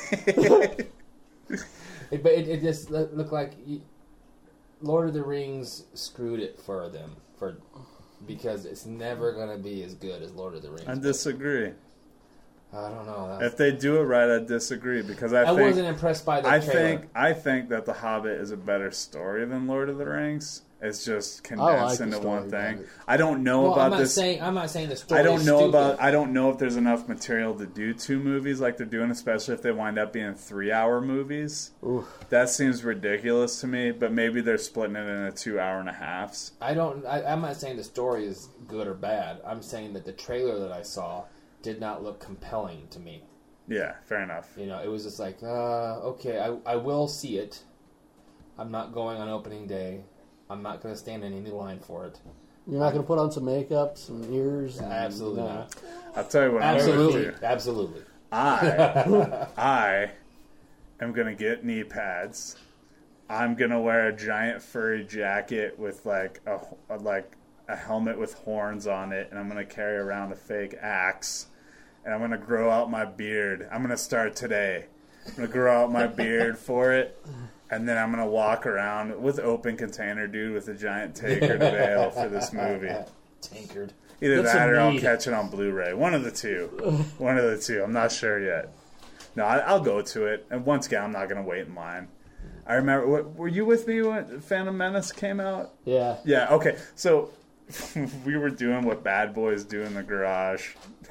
It, but it, it just lo- looked like you, Lord of the Rings screwed it for them for because it's never gonna be as good as Lord of the Rings. I disagree. I don't know. That's- If they do it right, I disagree because I, I think wasn't impressed by the I trailer. think I think that The Hobbit is a better story than Lord of the Rings. It's just I condensed like the into story one thing. better. I don't know well, about I'm not this. saying I'm not saying the story. I don't is know stupid. about. I don't know if there's enough material to do two movies like they're doing, especially if they wind up being three-hour movies. Oof. That seems ridiculous to me. But maybe they're splitting it into two hour and a halves. I don't. I, I'm not saying the story is good or bad. I'm saying that the trailer that I saw did not look compelling to me. Yeah, fair enough. You know, it was just like, uh, okay, I I will see it. I'm not going on opening day. I'm not going to stand in any line for it. You're not going to put on some makeup, some ears? And, Absolutely no. not. I'll tell you what. I'm gonna Absolutely, do. absolutely. I I am gonna get knee pads. I'm gonna wear a giant furry jacket with like a a- like a helmet with horns on it, and I'm gonna carry around a fake axe, and I'm gonna grow out my beard. I'm gonna start today. I'm gonna grow out my beard for it, and then I'm gonna walk around with open container, dude, with a giant tankard veil for this movie. Tankard. Either That's that a or I'll need. catch it on Blu-ray. One of the two. One of the two. I'm not sure yet. No, I, I'll go to it. And once again, I'm not going to wait in line. I remember, what, were you with me when Phantom Menace came out? Yeah. Yeah, okay. So we were doing what bad boys do in the garage.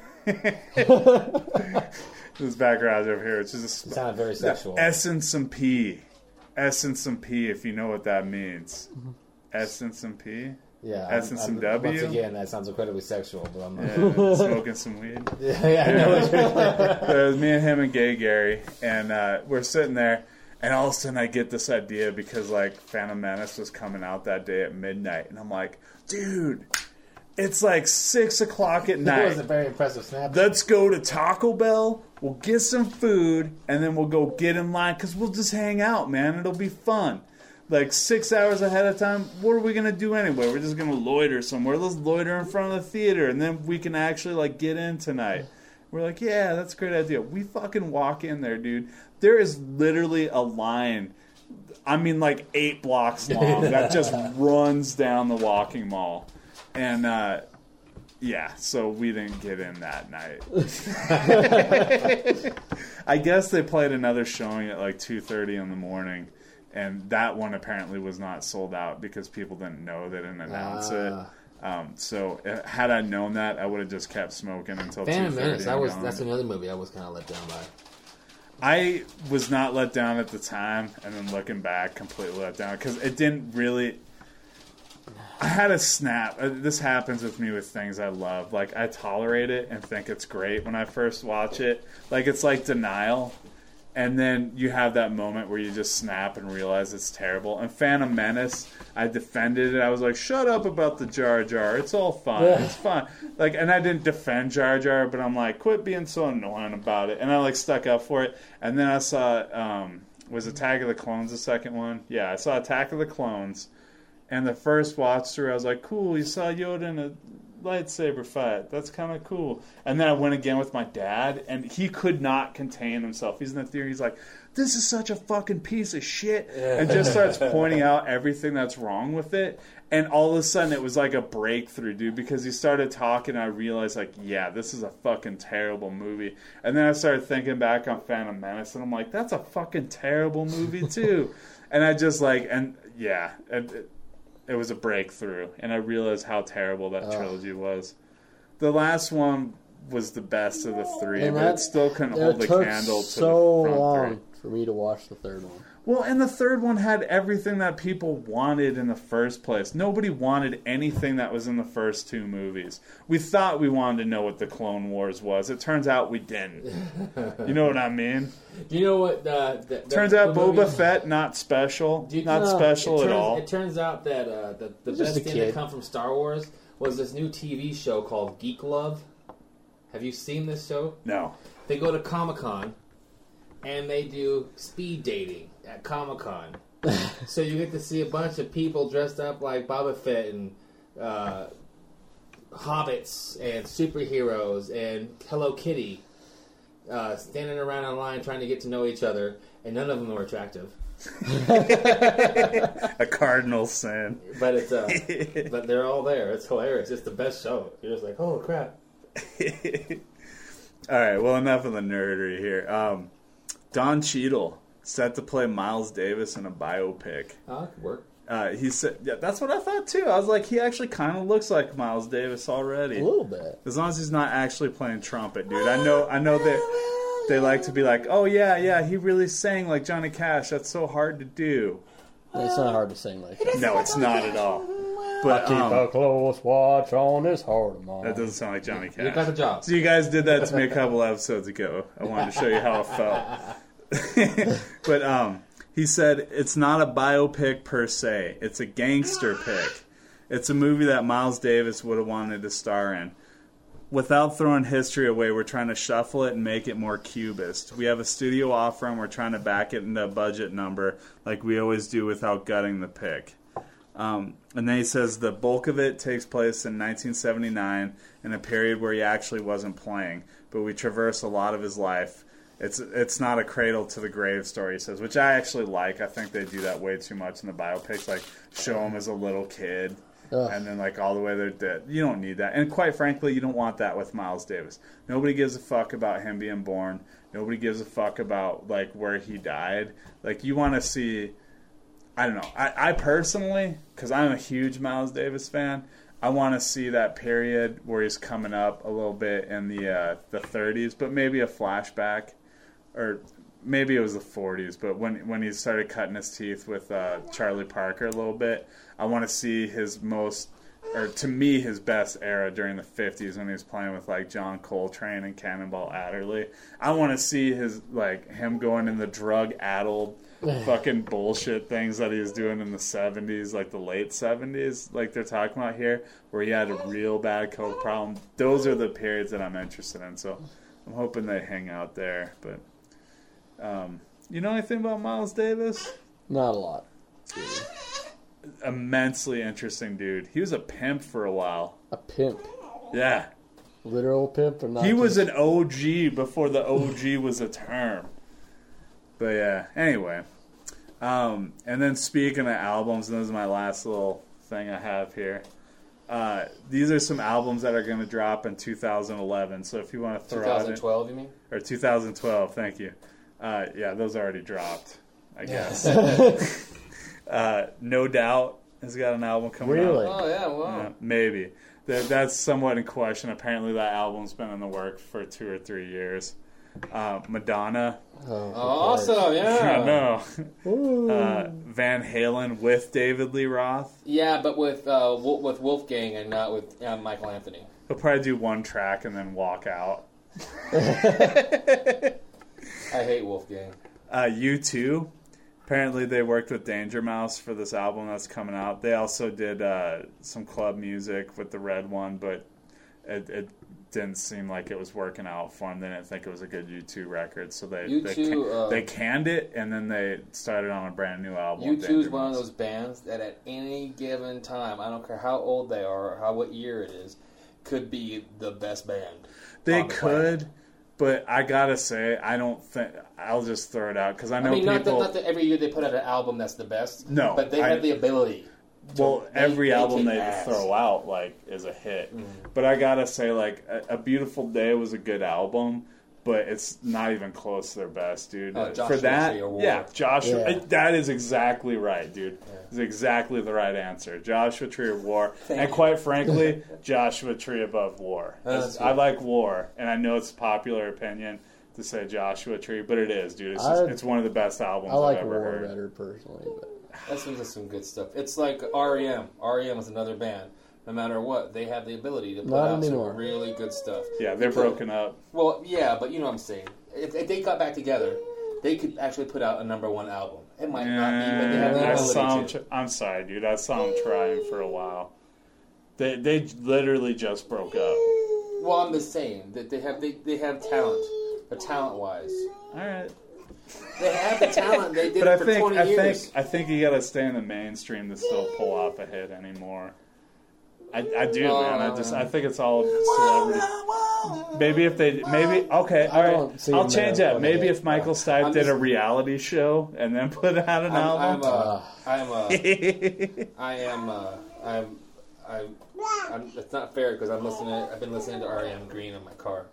This back garage over here, which is a It sp- sounded very sexual. S and some P. S and some P, if you know what that means. S and some P? Yeah, S I'm- and some I'm- W? Once again, that sounds incredibly sexual, but I'm not. Yeah, smoking some weed. Yeah, yeah, I know what you're saying. So it was me and him and Gay Gary, and uh, we're sitting there, And all of a sudden I get this idea because, like, Phantom Menace was coming out that day at midnight. And I'm like, dude, it's like six o'clock at That was night. a very impressive snap. Let's go to Taco Bell. We'll get some food. And then we'll go get in line because we'll just hang out, man. It'll be fun. Like, six hours ahead of time, what are we going to do anyway? We're just going to loiter somewhere. Let's loiter in front of the theater. And then we can actually, like, get in tonight. We're like, yeah, that's a great idea. We fucking walk in there, dude. There is literally a line, I mean, like eight blocks long, that just runs down the walking mall. And, uh, yeah, so we didn't get in that night. I guess they played another showing at like two thirty in the morning, and that one apparently was not sold out because people didn't know. They didn't announce Ah. it. Um, so uh, had I known that, I would have just kept smoking until Phantom two thirty. Menace. That was that's another movie I was kind of let down by. I was not let down at the time, and then looking back, completely let down because it didn't really. I had a snap. Uh, This happens with me with things I love. Like, I tolerate it and think it's great when I first watch it. Like, it's like denial. And then you have that moment where you just snap and realize it's terrible. And Phantom Menace, I defended it. I was like, shut up about the Jar Jar. It's all fine. It's fine. Like, and I didn't defend Jar Jar, but I'm like, quit being so annoying about it. And I, like, stuck up for it. And then I saw, um, was Attack of the Clones the second one? Yeah, I saw Attack of the Clones. And the first watch through, I was like, cool, you saw Yoda in a lightsaber fight. That's kind of cool. And then I went again with my dad, and he could not contain himself. He's in the theater. He's like, this is such a fucking piece of shit. And just starts pointing out everything that's wrong with it. And all of a sudden, it was like a breakthrough, dude, because he started talking, and I realized, like, yeah, this is a fucking terrible movie. And then I started thinking back on Phantom Menace, and I'm like, that's a fucking terrible movie, too. And I just, like, and yeah, and it, it was a breakthrough, and I realized how terrible that trilogy was. The last one was the best of the three, And but that- it still couldn't It hold the took candle to so the front long three. for me to watch the third one. Well, and the third one had everything that people wanted in the first place. Nobody wanted anything that was in the first two movies. We thought we wanted to know what the Clone Wars was. It turns out we didn't. You know what I mean? Do you know what? Uh, the, the, Turns out the Boba movie- Fett, not special. Do you- Not No, special it at turns, all. It turns out that uh, the, the He's best just a thing kid. that come from Star Wars was this new T V show called Geek Love. Have you seen this show? No. They go to Comic-Con, and they do speed dating at Comic-Con. So you get to see a bunch of people dressed up like Boba Fett and uh, hobbits and superheroes and Hello Kitty uh, standing around in line trying to get to know each other, and none of them are attractive. A cardinal sin. But it's uh, but they're all there. It's hilarious. It's the best show. You're just like, oh crap. All right, well, enough of the nerdery here. Um, Don Cheadle set to play Miles Davis in a biopic. Oh, that could work. Uh, he said, "Yeah, that's what I thought too." I was like, he actually kind of looks like Miles Davis already, A little bit. as long as he's not actually playing trumpet, dude. I know, I know that they like to be like, "Oh yeah, yeah, he really sang like Johnny Cash." That's so hard to do. It's not hard to sing like that. No, it's not at all. But um, close watch on this heart of mine. that doesn't sound like Johnny You got the Cash. job. So you guys did that to me a couple episodes ago. I wanted to show you how it felt. But um, he said it's not a biopic per se. It's a gangster pick. It's a movie that Miles Davis would have wanted to star in. Without throwing history away, we're trying to shuffle it and make it more cubist. We have a studio offer and we're trying to back it into a budget number like we always do without gutting the pick. Um, and then he says the bulk of it takes place in nineteen seventy-nine, in a period where he actually wasn't playing, but we traverse a lot of his life. It's it's not a cradle to the grave story, he says, which I actually like. I think they do that way too much in the biopics, like show him as a little kid, Ugh. and then like all the way they're dead. You don't need that, and quite frankly, you don't want that with Miles Davis. Nobody gives a fuck about him being born. Nobody gives a fuck about like where he died. Like you want to see. I don't know. I, I personally, because I'm a huge Miles Davis fan, I want to see that period where he's coming up a little bit in the uh, the thirties, but maybe a flashback, or maybe it was the forties. But when when he started cutting his teeth with uh, Charlie Parker a little bit, I want to see his most, or to me, his best era during the fifties when he was playing with like John Coltrane and Cannonball Adderley. I want to see his like him going in the drug addled fucking bullshit things that he was doing in the seventies, like the late seventies, like they're talking about here, where he had a real bad coke problem. Those are the periods that I'm interested in, so I'm hoping they hang out there. But um, you know anything about Miles Davis? Not a lot. Immensely interesting dude. He was a pimp for a while. A pimp. Yeah. Literal pimp or not? He was just- an O G before the O G was a term. But yeah, anyway. Um, and then speaking of albums, and this is my last little thing I have here. Uh, these are some albums that are going to drop in two thousand eleven. So if you want to throw out twenty twelve, you mean? or two thousand twelve, thank you. Uh, yeah, those already dropped, I guess. uh, No Doubt has got an album coming Really? out. Oh, yeah, wow. Yeah, maybe. That, that's somewhat in question. Apparently that album's been in the work for two or three years. Uh, Madonna. Oh, Oh, awesome, yeah. I know. Ooh. Uh, Van Halen with David Lee Roth. Yeah, but with uh, Wo- with Wolfgang and not with uh, Michael Anthony. He'll probably do one track and then walk out. I hate Wolfgang. Uh, U two. Apparently they worked with Danger Mouse for this album that's coming out. They also did uh, some club music with the Red One, but it, it didn't seem like it was working out for them. They didn't think it was a good U two record, so they U two, they, can, uh, they canned it, and then they started on a brand new album. U with two is Danger one of Mouse. those bands that at any given time, I don't care how old they are or how what year it is, could be the best band. They on the planet. could, but I gotta say, I don't think I'll just throw it out because I know I mean, not that, people. not that every year they put out an album that's the best. No, but they I- have the ability. Well, they- every they album kick they ass. throw out like is a hit, but I gotta say, like a, a Beautiful Day was a good album, but it's not even close to their best, dude. Oh, For Joshua that, Tree or War. yeah, Joshua, Yeah. that is exactly right, dude. Yeah. It's exactly the right answer. Joshua Tree or War, Thank and you. quite frankly, Joshua Tree above War. Oh, that's I good. like War, and I know it's a popular opinion to say Joshua Tree, but it is, dude. It's, just, I- it's one of the best albums I like I've ever War heard. better personally, but That's into some good stuff. It's like R E M. R E M is another band. No matter what, they have the ability to put Not out anymore. some really good stuff. Yeah, they're broken up. Well, yeah, but you know what I'm saying. If, if they got back together, they could actually put out a number one album. It might not be, but they have the I ability saw him to. tr- I'm sorry, dude. I saw him trying for a while. They they literally just broke up. Well, I'm just saying that they have they, they have talent, but talent wise, All right, they have the talent. They did but it I for think twenty I years. think I think you got to stay in the mainstream to still pull off a hit anymore. I, I do, man. I just I think it's all celebrity. Maybe if they maybe okay, all I don't right. see I'll him change there that. for Maybe the if hit. Michael Stipe I'm did a just- reality show and then put out an I'm, I'm album. uh, I'm uh, I am uh, I'm I'm, I'm it's not fair because I'm listening. I've been listening to R E M Green in my car.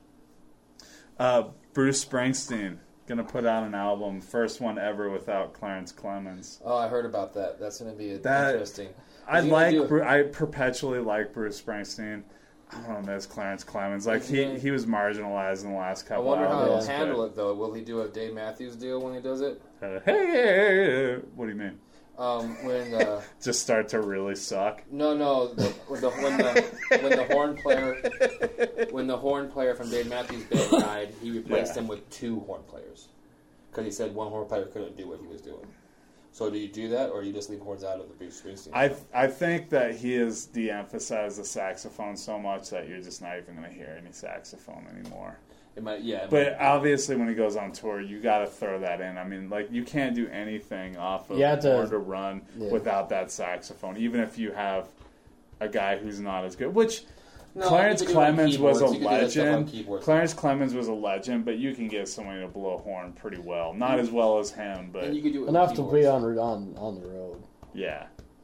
Uh, Bruce Springsteen gonna put out an album, first one ever without Clarence Clemens. Oh, I heard about that. That's going to be That- interesting. I Is he gonna like, do it- Bru- I perpetually like Bruce Springsteen. I don't miss Clarence Clemens. Like Is he he, gonna- he was marginalized in the last I couple wonder how he'll albums. handle it though. Will he do a Dave Matthews deal when he does it? Uh, hey, hey, hey, what do you mean? Um, when uh, Just start to really suck. no, no, the, when the when the when the horn player when the horn player from Dave Matthews Band died, he replaced Yeah. him with two horn players because he said one horn player couldn't do what he was doing. So do you do that, or do you just leave horns out of the Bruce Springsteen? I I think that he has de-emphasized the saxophone so much that you're just not even going to hear any saxophone anymore. It might, yeah. It But might, obviously, when he goes on tour, you got to throw that in. I mean, like you can't do anything off of You have to- Born to Run yeah. without that saxophone, even if you have a guy who's not as good. Which No, Clarence you could do it on Clemens was a keyboards. You could do that stuff on legend. keyboards. Clarence Clemens was a legend, but you can get somebody to blow a horn pretty well. Not as well as him, but and you could do it with enough to be keyboards. on on on the road. yeah.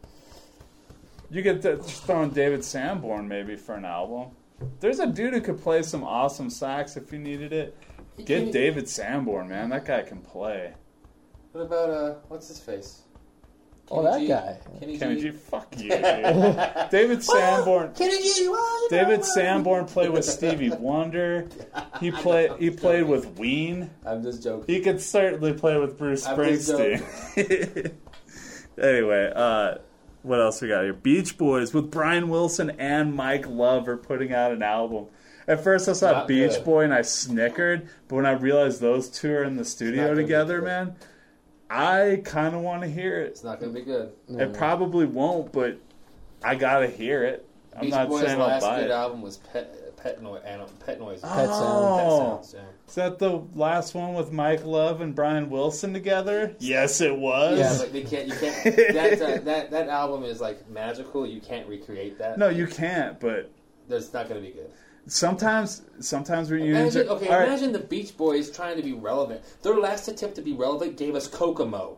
You get to just throw in David Sanborn maybe for an album. There's a dude who could play some awesome sax if you needed it. Get Kenny- David Sanborn, man. That guy can play. What about uh, what's his face? Oh, Kenny that G? guy. Kenny, Kenny G. G, fuck you, dude. David Sanborn. Kenny G. Well, David Sanborn played with Stevie Wonder. He played. He played with Ween. I'm just joking. He could certainly play with Bruce I'm just Springsteen. Anyway, uh, what else we got here? Beach Boys with Brian Wilson and Mike Love are putting out an album. At first, I saw Not Beach good. Boy and I snickered, but when I realized those two are in the not studio good, together, Beach Boy. man, I kind of want to hear it. It's not going to be good. It probably won't, but I gotta hear it. I'm Beach not Boys' saying I'll last buy good it. album was Pet Pet, Noi- An- Pet Noises. Pet Oh. Sound. Pet Sounds, yeah. Is that the last one with Mike Love and Brian Wilson together? Yes, it was. Yeah, but they can't. You can't. that, uh, that that album is like magical. You can't recreate that. No, you can't. But There's not going to be good. sometimes, sometimes reunions. Imagine, Are, okay, all right, imagine the Beach Boys trying to be relevant. Their last attempt to be relevant gave us Kokomo.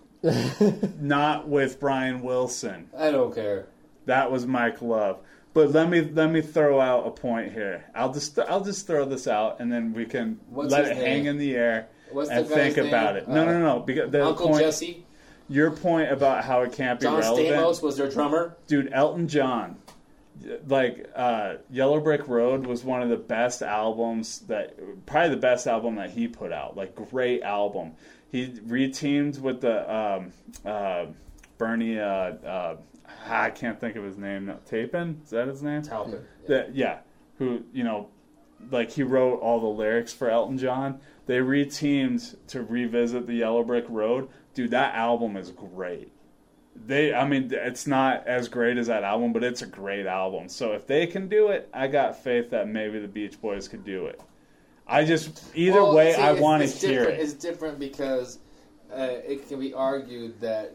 not with Brian Wilson. I don't care. That was Mike Love. But let me let me throw out a point here. I'll just I'll just throw this out, and then we can What's let his it name? hang in the air What's and the guy's think about name? it. No, Uh, no, no. Because the Uncle point, Jesse, your point about how it can't be John relevant, Stamos was their drummer. dude. Elton John, like uh, Yellow Brick Road was one of the best albums that probably the best album that he put out. Like great album. He reteamed with the um, uh, Bernie. Uh, uh, I can't think of his name. No, Tapin? Is that his name? Talbot. That yeah, who you know, like he wrote all the lyrics for Elton John. They reteamed to revisit the Yellow Brick Road. Dude, that album is great. They, I mean, it's not as great as that album, but it's a great album. So if they can do it, I got faith that maybe the Beach Boys could do it. I just either Well, way, see, I it's- want to it's hear different- it. It's different because uh, it can be argued that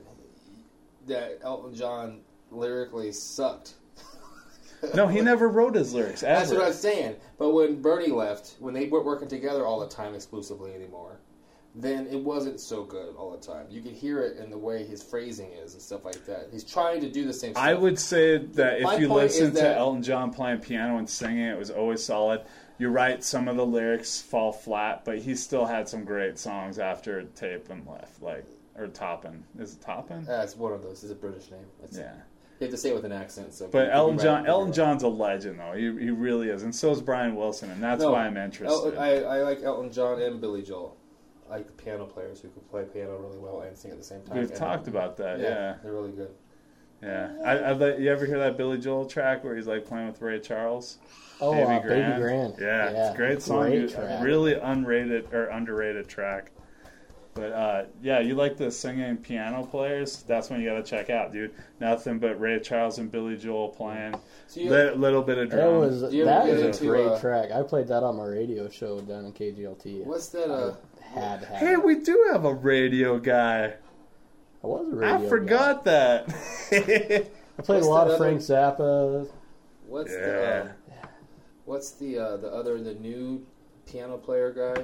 that Elton John lyrically sucked. No, he never wrote his lyrics ever. That's what I was saying. But when Bernie left, when they weren't working together all the time exclusively anymore, then it wasn't so good all the time. You could hear it in the way his phrasing is and stuff like that. He's trying to do the same stuff. I would say that My if you point listen is to that- Elton John playing piano and singing, it was always solid. You're right, some of the lyrics fall flat, but he still had some great songs after Tapin left, like or Toppin. Is it Toppin? Uh, it's one of those. It's a British name. It's, Yeah. You have to say it with an accent. So But you- Elton you're John, right. Elton John's a legend, though. He he really is, and so is Brian Wilson, and that's No, why I'm interested. El- I, I like Elton John and Billy Joel. I like the piano players who can play piano really well and sing at the same time. We've And- talked about that, yeah, they're really good. yeah. I, I let, you ever hear that Billy Joel track where he's like playing with Ray Charles? Oh, Baby uh, Grand. Baby Grand. Yeah, it's a great song. Great dude. track. Really unrated or underrated track. But uh, yeah, you like the singing piano players? That's when you got to check out, dude. Nothing but Ray Charles and Billy Joel playing. So you, Li- little bit of That drum. was Do you that ever is get a into, great uh, track. I played that on my radio show down in K G L T. what's that? Uh, Had to have Hey, it. we do have a radio guy. I was a radio I forgot that. guy. I played What's a lot the of Frank Zappa. what's Yeah. the? Uh, what's the uh, the other the new piano player guy?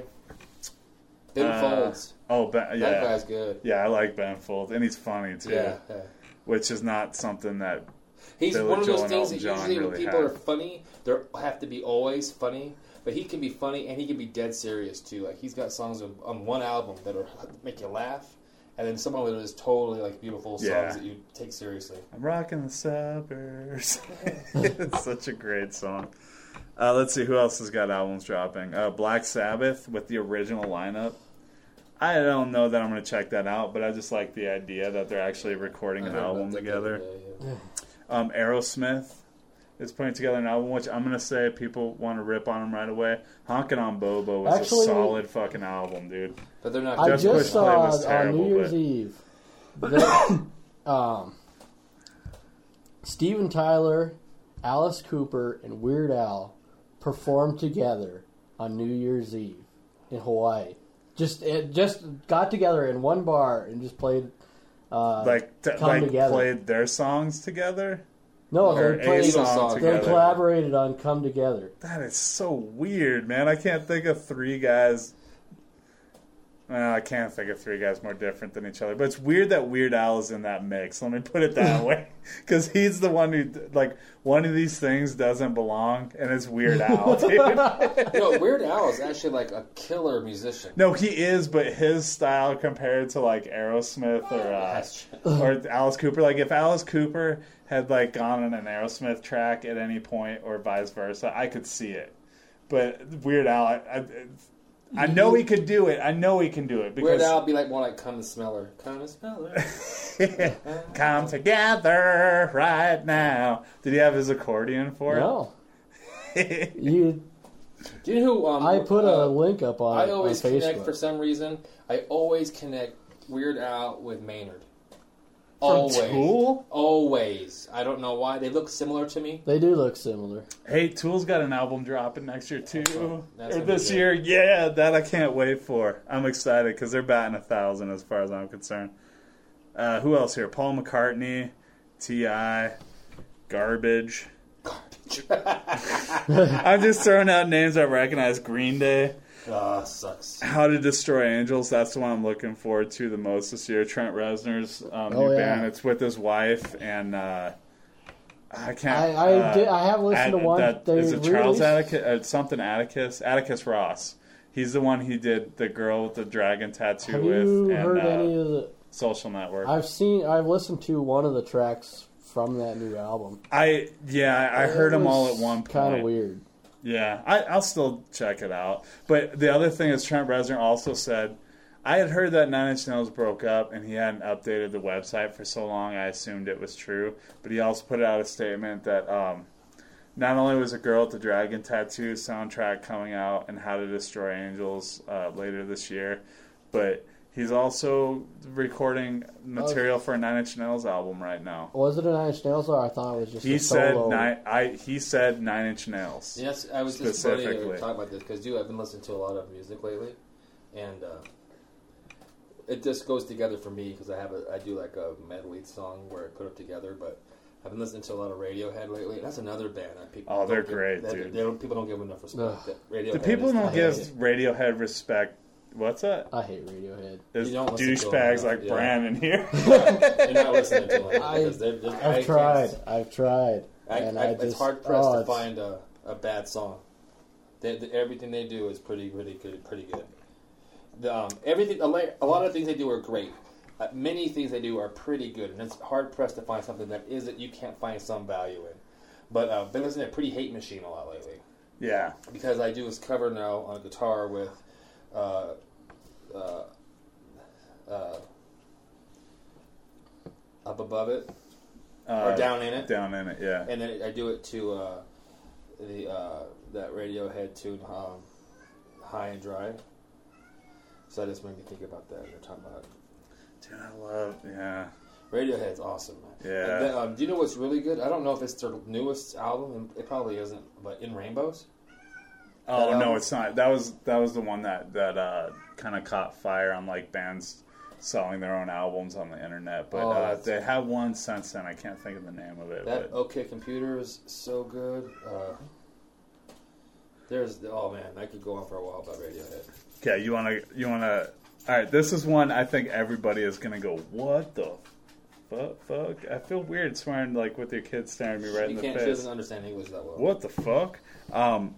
Ben Uh, Folds. oh, ben, That yeah. guy's good. Yeah, I like Ben Folds, and he's funny too, Yeah, yeah. which is not something that. He's Billy one of Joel those and things Elton that John usually when really people have. are funny, they have to be always funny. But he can be funny and he can be dead serious too. Like he's got songs on, on one album that are make you laugh, and then some of it is totally like beautiful songs Yeah. that you take seriously. I'm rocking the suburbs. It's such a great song. Uh, let's see who else has got albums dropping. Uh, Black Sabbath with the original lineup. I don't know that I'm going to check that out, but I just like the idea that they're actually recording I an heard about album that the together. other day, yeah. Um, Aerosmith is putting together an album, which I'm going to say people want to rip on them right away. Honkin' on Bobo was Actually- a solid fucking album, dude. But they're not. I Just good. Push just Play saw was on terrible, New Year's but- Eve that um, Steven Tyler, Alice Cooper, and Weird Al performed together on New Year's Eve in Hawaii. Just it just got together in one bar and just played. Uh, Like, t- come like together. played their songs together? no, Or they a played. Beatles song song. They together? collaborated on "Come Together." That is so weird, man. I can't think of three guys. Well, I can't think of three guys more different than each other. But it's weird that Weird Al is in that mix. Let me put it that way. Because he's the one who, like, one of these things doesn't belong, and it's Weird Al, dude. No, Weird Al is actually like a killer musician. No, he is, but his style compared to, like, Aerosmith or uh, That's- or Alice Cooper. Like, if Alice Cooper had, like, gone on an Aerosmith track at any point or vice versa, I could see it. But Weird Al, I, I, I know he could do it. I know he can do it. Weird Because Al would be like more like "Come to Smell Her." Come to smell her. come together right now. Did he have his accordion for No, it? you. Do you know who? Um, I put a uh, link up on, I always on connect Facebook. for some reason. I always connect Weird Al with Maynard. From Always. Tool? Always. I don't know why. They look similar to me. They do look similar. Hey, Tool's got an album dropping next year too, That's or gonna be this good. year. Yeah, that I can't wait for. I'm excited because they're batting a thousand as far as I'm concerned. Uh, who else here? Paul McCartney, T I, Garbage. I'm just throwing out names I recognize. Green Day. Ah, sucks. How to Destroy Angels. That's the one I'm looking forward to the most this year. Trent Reznor's um, Oh, new yeah. band. It's with his wife and uh, I can't. I I, uh, did, I have listened Ad- to one. That, they is it Charles released- Atticus? Uh, something Atticus? Atticus Ross. He's the one he did the girl with the dragon tattoo Have with. you and, heard uh, any of the? Social Network. I've seen. I've listened to one of the tracks from that new album. I yeah, I, I heard them all at one point. Kind of weird. Yeah, I, I'll still check it out. But the other thing is, Trent Reznor also said, I had heard that Nine Inch Nails broke up, and he hadn't updated the website for so long. I assumed it was true, but he also put out a statement that um, not only was a Girl with the Dragon Tattoo soundtrack coming out and How to Destroy Angels uh, later this year, but he's also recording material for a Nine Inch Nails album right now. Was it a Nine Inch Nails or I thought it was just He a said solo? nine. I he said Nine Inch Nails. Yes, I was just funny to Specifically. talk about this because, dude, I've been listening to a lot of music lately, and uh, it just goes together for me because I have a I do like a medley song where I put it together. But I've been listening to a lot of Radiohead lately. That's another band that people. Oh, they're don't give- great, they, dude. They don't, people don't give enough respect. Ugh. That Radiohead The people is don't not- give Radiohead respect. What's that? I hate Radiohead. There's You don't listen to douchebags them, like yeah. Brandon here. You're not listening to them I- because they're, they're, I I've can't- tried. I've tried. I, and I, I, it's just, hard pressed oh, to it's- find a, a bad song. They, they, everything they do is pretty, pretty good. Pretty good. The, um, everything, a, la- a lot of things they do are great. Uh, many things they do are pretty good, and it's hard pressed to find something that isn't. You can't find some value in. But uh, I've been listening to Pretty Hate Machine a lot lately Yeah. because I do this cover now on guitar with. Uh, uh, uh, Up Above It Uh, or Down in It. Down in it, yeah. And then I do it to uh, the uh, that Radiohead tune, um, High and Dry. So that just made me think about that. They're talking about Dude, I love, yeah. Radiohead's awesome, man. Yeah. And then, um, do you know what's really good? I don't know if it's their newest album, and it probably isn't. But In Rainbows. Oh, That no, album? it's not. That was that was the one that, that uh, kind of caught fire on, like, bands selling their own albums on the internet. But Oh, uh, that's- they have one since then. I can't think of the name of it. That but OK Computer is so good. Uh, there's oh man, I could go on for a while about Radiohead. Okay, you want to, you want to, all right, this is one I think everybody is going to go, what the fuck, fuck? I feel weird swearing, like, with your kids staring at me right You in the can't. She face. doesn't understand English that well. What the fuck? Um,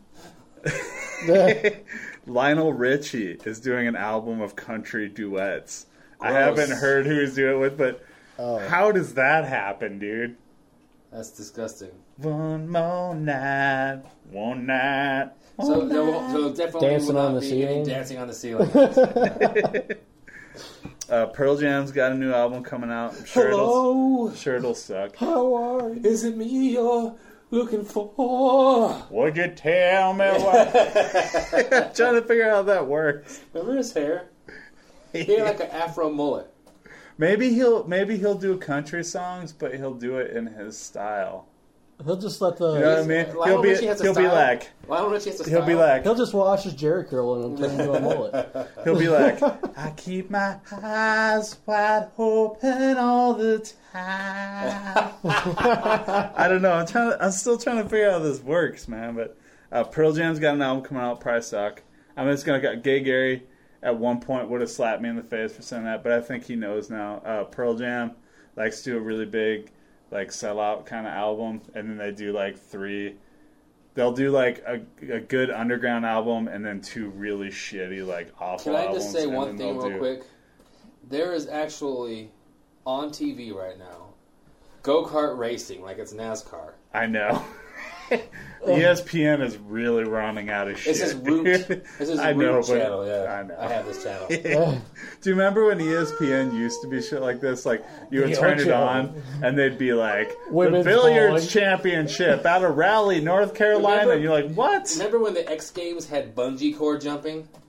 Lionel Richie is doing an album of country duets. I Gross. haven't heard who he's doing it with, but Oh. how does that happen, dude? That's disgusting. One more night, one night. So, one there night. won't, so definitely Dancing will on not the be any ceiling? dancing on the ceiling. Uh, Pearl Jam's got a new album coming out. I'm sure it'll, Hello, I'm sure it'll suck. How are you? is it me you're looking for? Would you tell me what? I'm trying to figure out how that works. Remember his hair? He had like an afro mullet. Maybe he'll maybe he'll do country songs, but he'll do it in his style. He'll just let the. You know what I mean? Lionel He'll be Richie has a he'll be style. like Lionel Richie has a he'll be style. like He'll just wash his Jerry curl and turn into a mullet. he'll be like I keep my eyes wide open all the time. I don't know. I'm trying. To, I'm still trying to figure out how this works, man. But uh, Pearl Jam's got an album coming out. Probably suck. I mean, it's gonna get Gay Gary. At one point, would have slapped me in the face for saying that, but I think he knows now. Uh, Pearl Jam likes to do a really big, like, sellout kind of album, and then they do like three. They'll do like a, a good underground album, and then two really shitty, like, awful Can I albums. just say and one then thing they'll real do- quick? There is actually on T V right now go-kart racing, like it's NASCAR. I know. E S P N is really running out of shit. It's his root. dude. This is I root know, but channel. Yeah, I know. I have this channel. Do you remember when E S P N used to be shit like this? Like, you would The turn it Ocho. on, and they'd be like, Women's the Billiards bowling. Championship out of Raleigh, North Carolina. Remember- and you're like, what? Remember when the X Games had bungee cord jumping?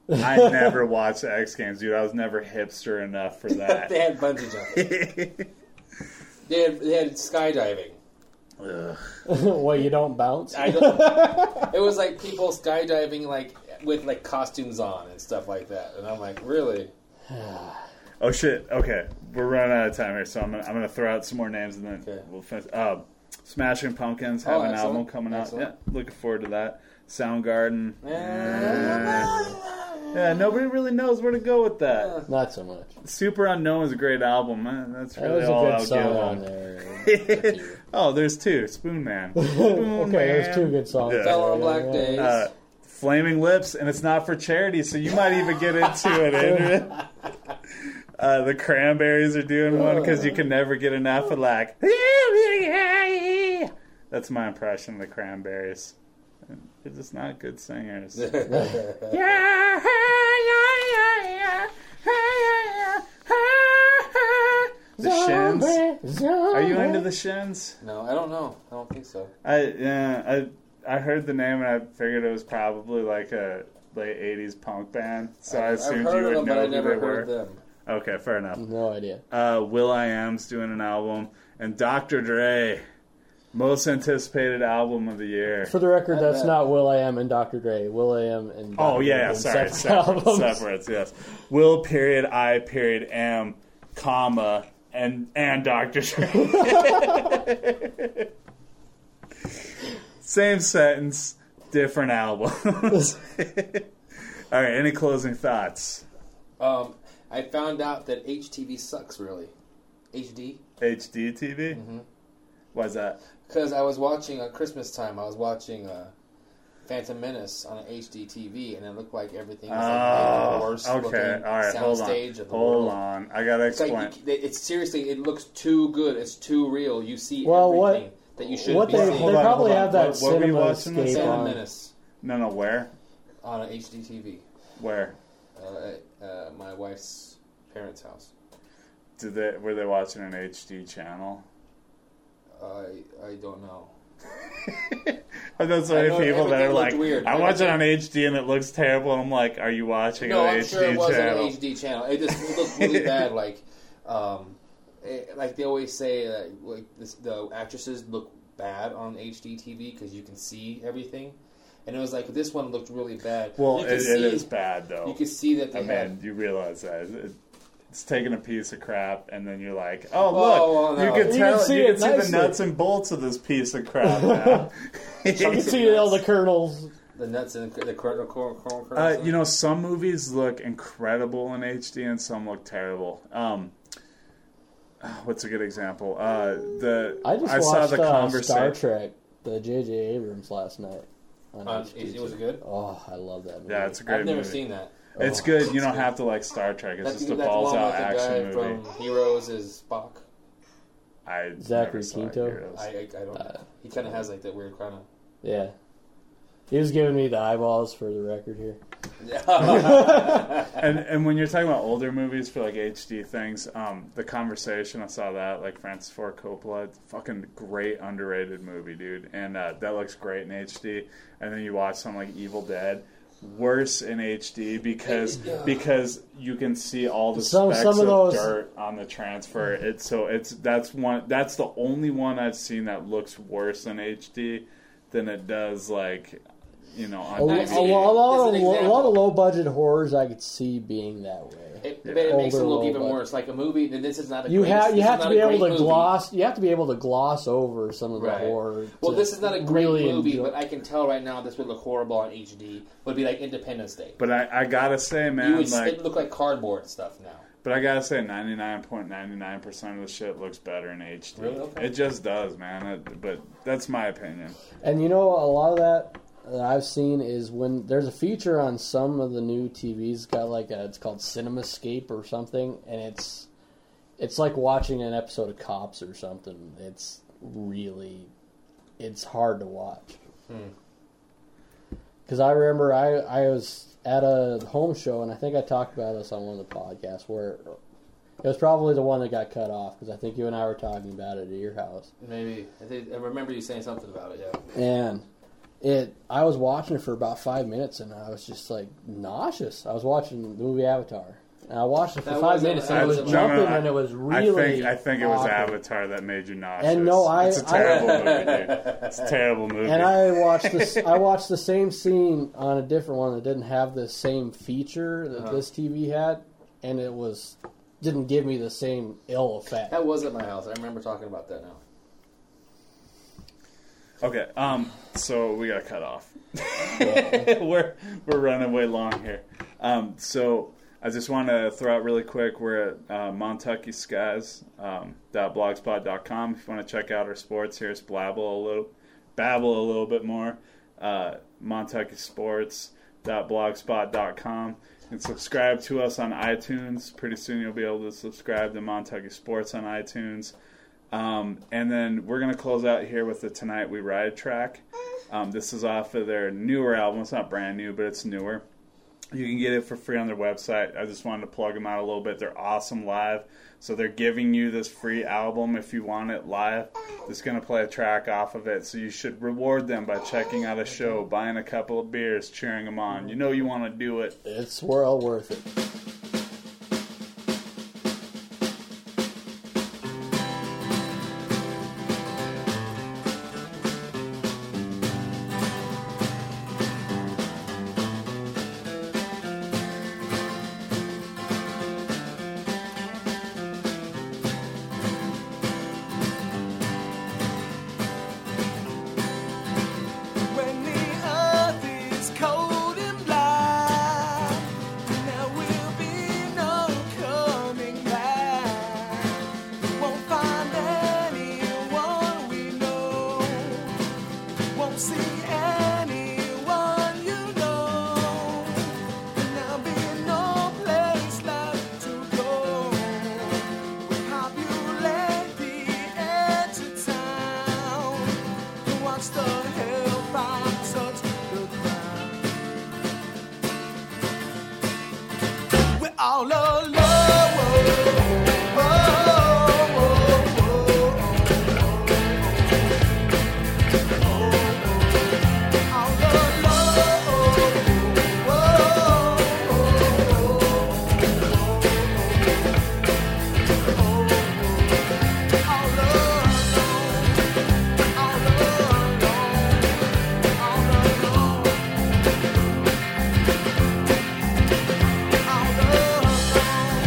I never watched the X Games, dude. I was never hipster enough for that. They had bungee jumping. they had they had skydiving. Ugh. Well, you don't bounce. I don't, it was like people skydiving like with like costumes on and stuff like that, and I'm like, really? Oh shit! Okay, we're running out of time here, so I'm gonna, I'm gonna throw out some more names and then Okay. we'll finish. Uh, Smashing Pumpkins have Oh, an excellent. album coming out. Excellent. Yeah, looking forward to that. Soundgarden. Yeah. Yeah, nobody really knows where to go with that. Not so much. Super Unknown is a great album. Eh, That's That really was a all good I'll song give on them. there. Oh, there's two. Spoon Man. Spoon Okay, Man. there's two good songs. Yeah. Fell on there, Black yeah. Days. Uh, Flaming Lips, and it's not for charity, so you might even get into it, Andrew. Uh, the Cranberries are doing one because you can never get enough of like. That's my impression of the Cranberries. They're just not good singers. Yeah, The Shins. Are you into the Shins? No, I don't know. I don't think so. I yeah, I I heard the name and I figured it was probably like a late eighties punk band. So I I've assumed heard you of would them, but know I who never they heard were. them. Okay, fair enough. No idea. Uh, Will I Am's doing an album, and Doctor Dre, most anticipated album of the year. For the record, I that's bet. not Will I Am and Doctor Dre. Will I Am and Doctor Oh yeah, yeah Dre sorry, separate separate, albums. separates, yes. Will period I period M, comma and and Doctor Dre. Same sentence, different albums. All right, any closing thoughts? Um, I found out that H T V sucks, really. H D? H D T V? Mm-hmm. Why's that? Because I was watching, at Christmas time, I was watching uh, Phantom Menace on an H D T V, and it looked like everything was like Oh, the worst okay. looking All right, hold on. soundstage of the Hold world. on. I gotta It's explain. like, you- it's seriously, it looks too good. It's too real. You see Well, what- everything that you should What be they, seeing. Hold they on, probably hold on. have that What- what were you cinema watching this escape Phantom on. Menace no, no, where? on an H D T V Where? uh, at uh, my wife's parents' house. Did they? Were they watching an H D channel? I I don't know. I know so I many know people that everything are like, looked weird. I watch it Everything- on H D and it looks terrible, and I'm like, are you watching No, an I'm H D sure it wasn't channel? an H D channel. It just it looked really bad. Like, um, it, like they always say, that like this, the actresses look bad on H D T V because you can see everything. And it was like this one looked really bad. Well, you it, could it see, is bad though. You could see that they I had. mean, you realize that it, it's taking a piece of crap, and then you're like, oh look, Oh, well, you no. can You tell, can see you it can see the nicely. nuts and bolts of this piece of crap now. You can see all the kernels. The nuts and the kernel, kernel, kernel, kernel Uh, you know, some movies look incredible in H D and some look terrible. Um, what's a good example? Uh, the I just saw watched the uh, conversation. Star Trek, the J J Abrams last night. On Uh, H D it, T. was it good? Oh, I love that movie. Yeah, it's a great I've never movie. seen that. It's Oh, good. You don't good. have to like Star Trek. It's That's, just a that's balls one out with the guy action movie. from Heroes is Spock. I Zachary never saw Quinto? Heroes. I I, I don't. Uh, he kind of has like that weird kind of. Yeah. He was giving me the eyeballs for the record here. And and when you're talking about older movies for like H D things, um, The Conversation, I saw that, like Francis Ford Coppola, it's a fucking great underrated movie, dude. And uh, that looks great in H D. And then you watch something like Evil Dead, worse in H D because Yeah. because you can see all the Some- specks some of of those- dirt on the transfer. It's so it's that's one that's the only one I've seen that looks worse in H D than it does like you know on A, a, Nice. D V D. a lot As of an a lot example. of low budget horrors I could see being that way. It, Yeah. but it makes it Older look role, even but- worse. Like a movie, and this is not a You great, have you this have is to not be a able great to movie. gloss. You have to be able to gloss over some of the Right. horror. Well, to this is not a great really movie, enjoy- but I can tell right now this would look horrible on H D. Would be like Independence Day. But I, I gotta say, You man, would like, it look like cardboard stuff now. but I gotta say, ninety-nine point nine nine percent of the shit looks better in H D. Really? Okay. It just does, man. It, but that's my opinion. And you know, a lot of that that I've seen is when there's a feature on some of the new T Vs got like a, it's called CinemaScape or something, and it's it's like watching an episode of Cops or something. It's really it's hard to watch. Because I remember I I was at a home show, and I think I talked about this on one of the podcasts where it was probably the one that got cut off because I think you and I were talking about it at your house. Maybe I, think, I remember you saying something about it. Yeah. And it. I was watching it for about five minutes, and I was just like nauseous. I was watching the movie Avatar, and I watched it for That five wasn't- minutes, and I- it was no, no, jumping, I- and it was really. I think I think it was awkward. Avatar that made you nauseous. And no, I- it's a I- terrible movie, dude. It's a terrible movie. And I watched this. I watched the same scene on a different one that didn't have the same feature that Uh-huh. this T V had, and it was didn't give me the same ill effect. That was at my house. I remember talking about that now. Okay, um, so we got cut off. we're we're running way long here. Um, so I just want to throw out really quick. We're at uh, Montucky Skies um, dot blogspot dot com. If you want to check out our sports, here's blabble a little, babble a little bit more. Uh, Montucky Sports dot blogspot dot com. And subscribe to us on iTunes. Pretty soon you'll be able to subscribe to Montucky Sports on iTunes. Um, and then we're going to close out here with the Tonight We Ride track. Um, this is off of their newer album. It's not brand new, but it's newer. You can get it for free on their website. I just wanted to plug them out a little bit. They're awesome live. So they're giving you this free album if you want it live. It's going to play a track off of it. So you should reward them by checking out a show, buying a couple of beers, cheering them on. You know you want to do it. It's well worth it. When the earth is cold and blind, there will be no coming back. Won't find anyone we know. Won't see anyone you know. And there'll be no place left to go. We'll populate the edge of town to watch the hellfire touch the ground. We're all alone. All alone.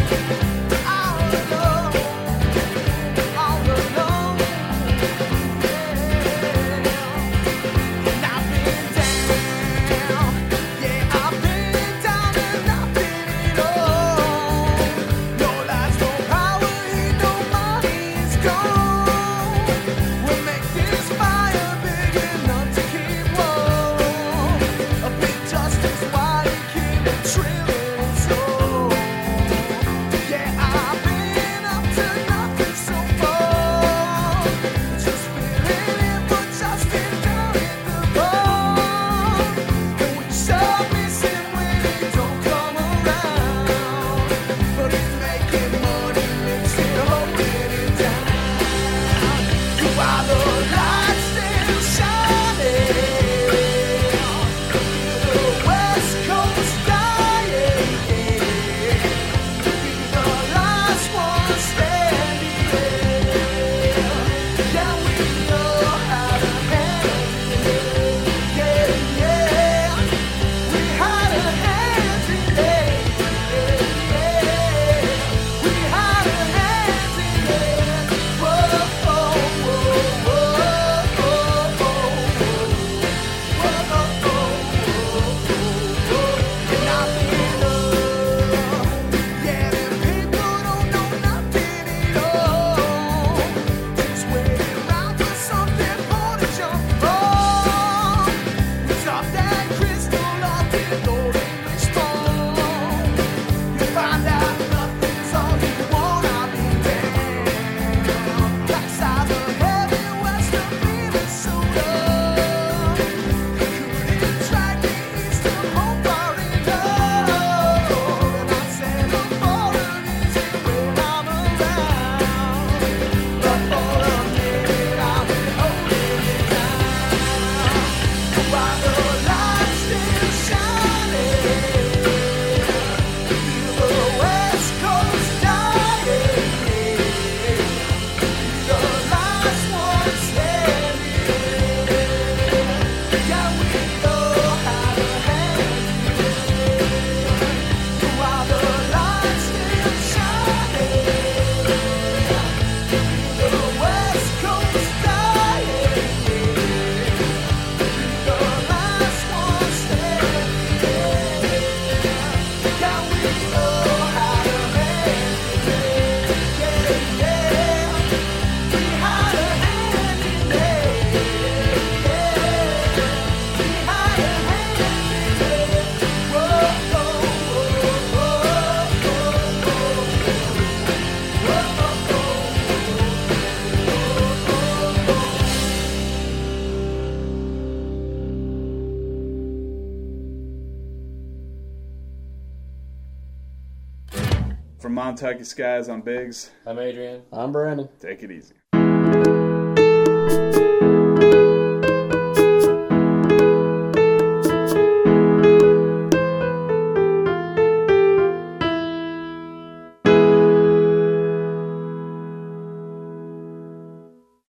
From Montucky Skies on Biggs, I'm Adrian. I'm Brandon. take it easy.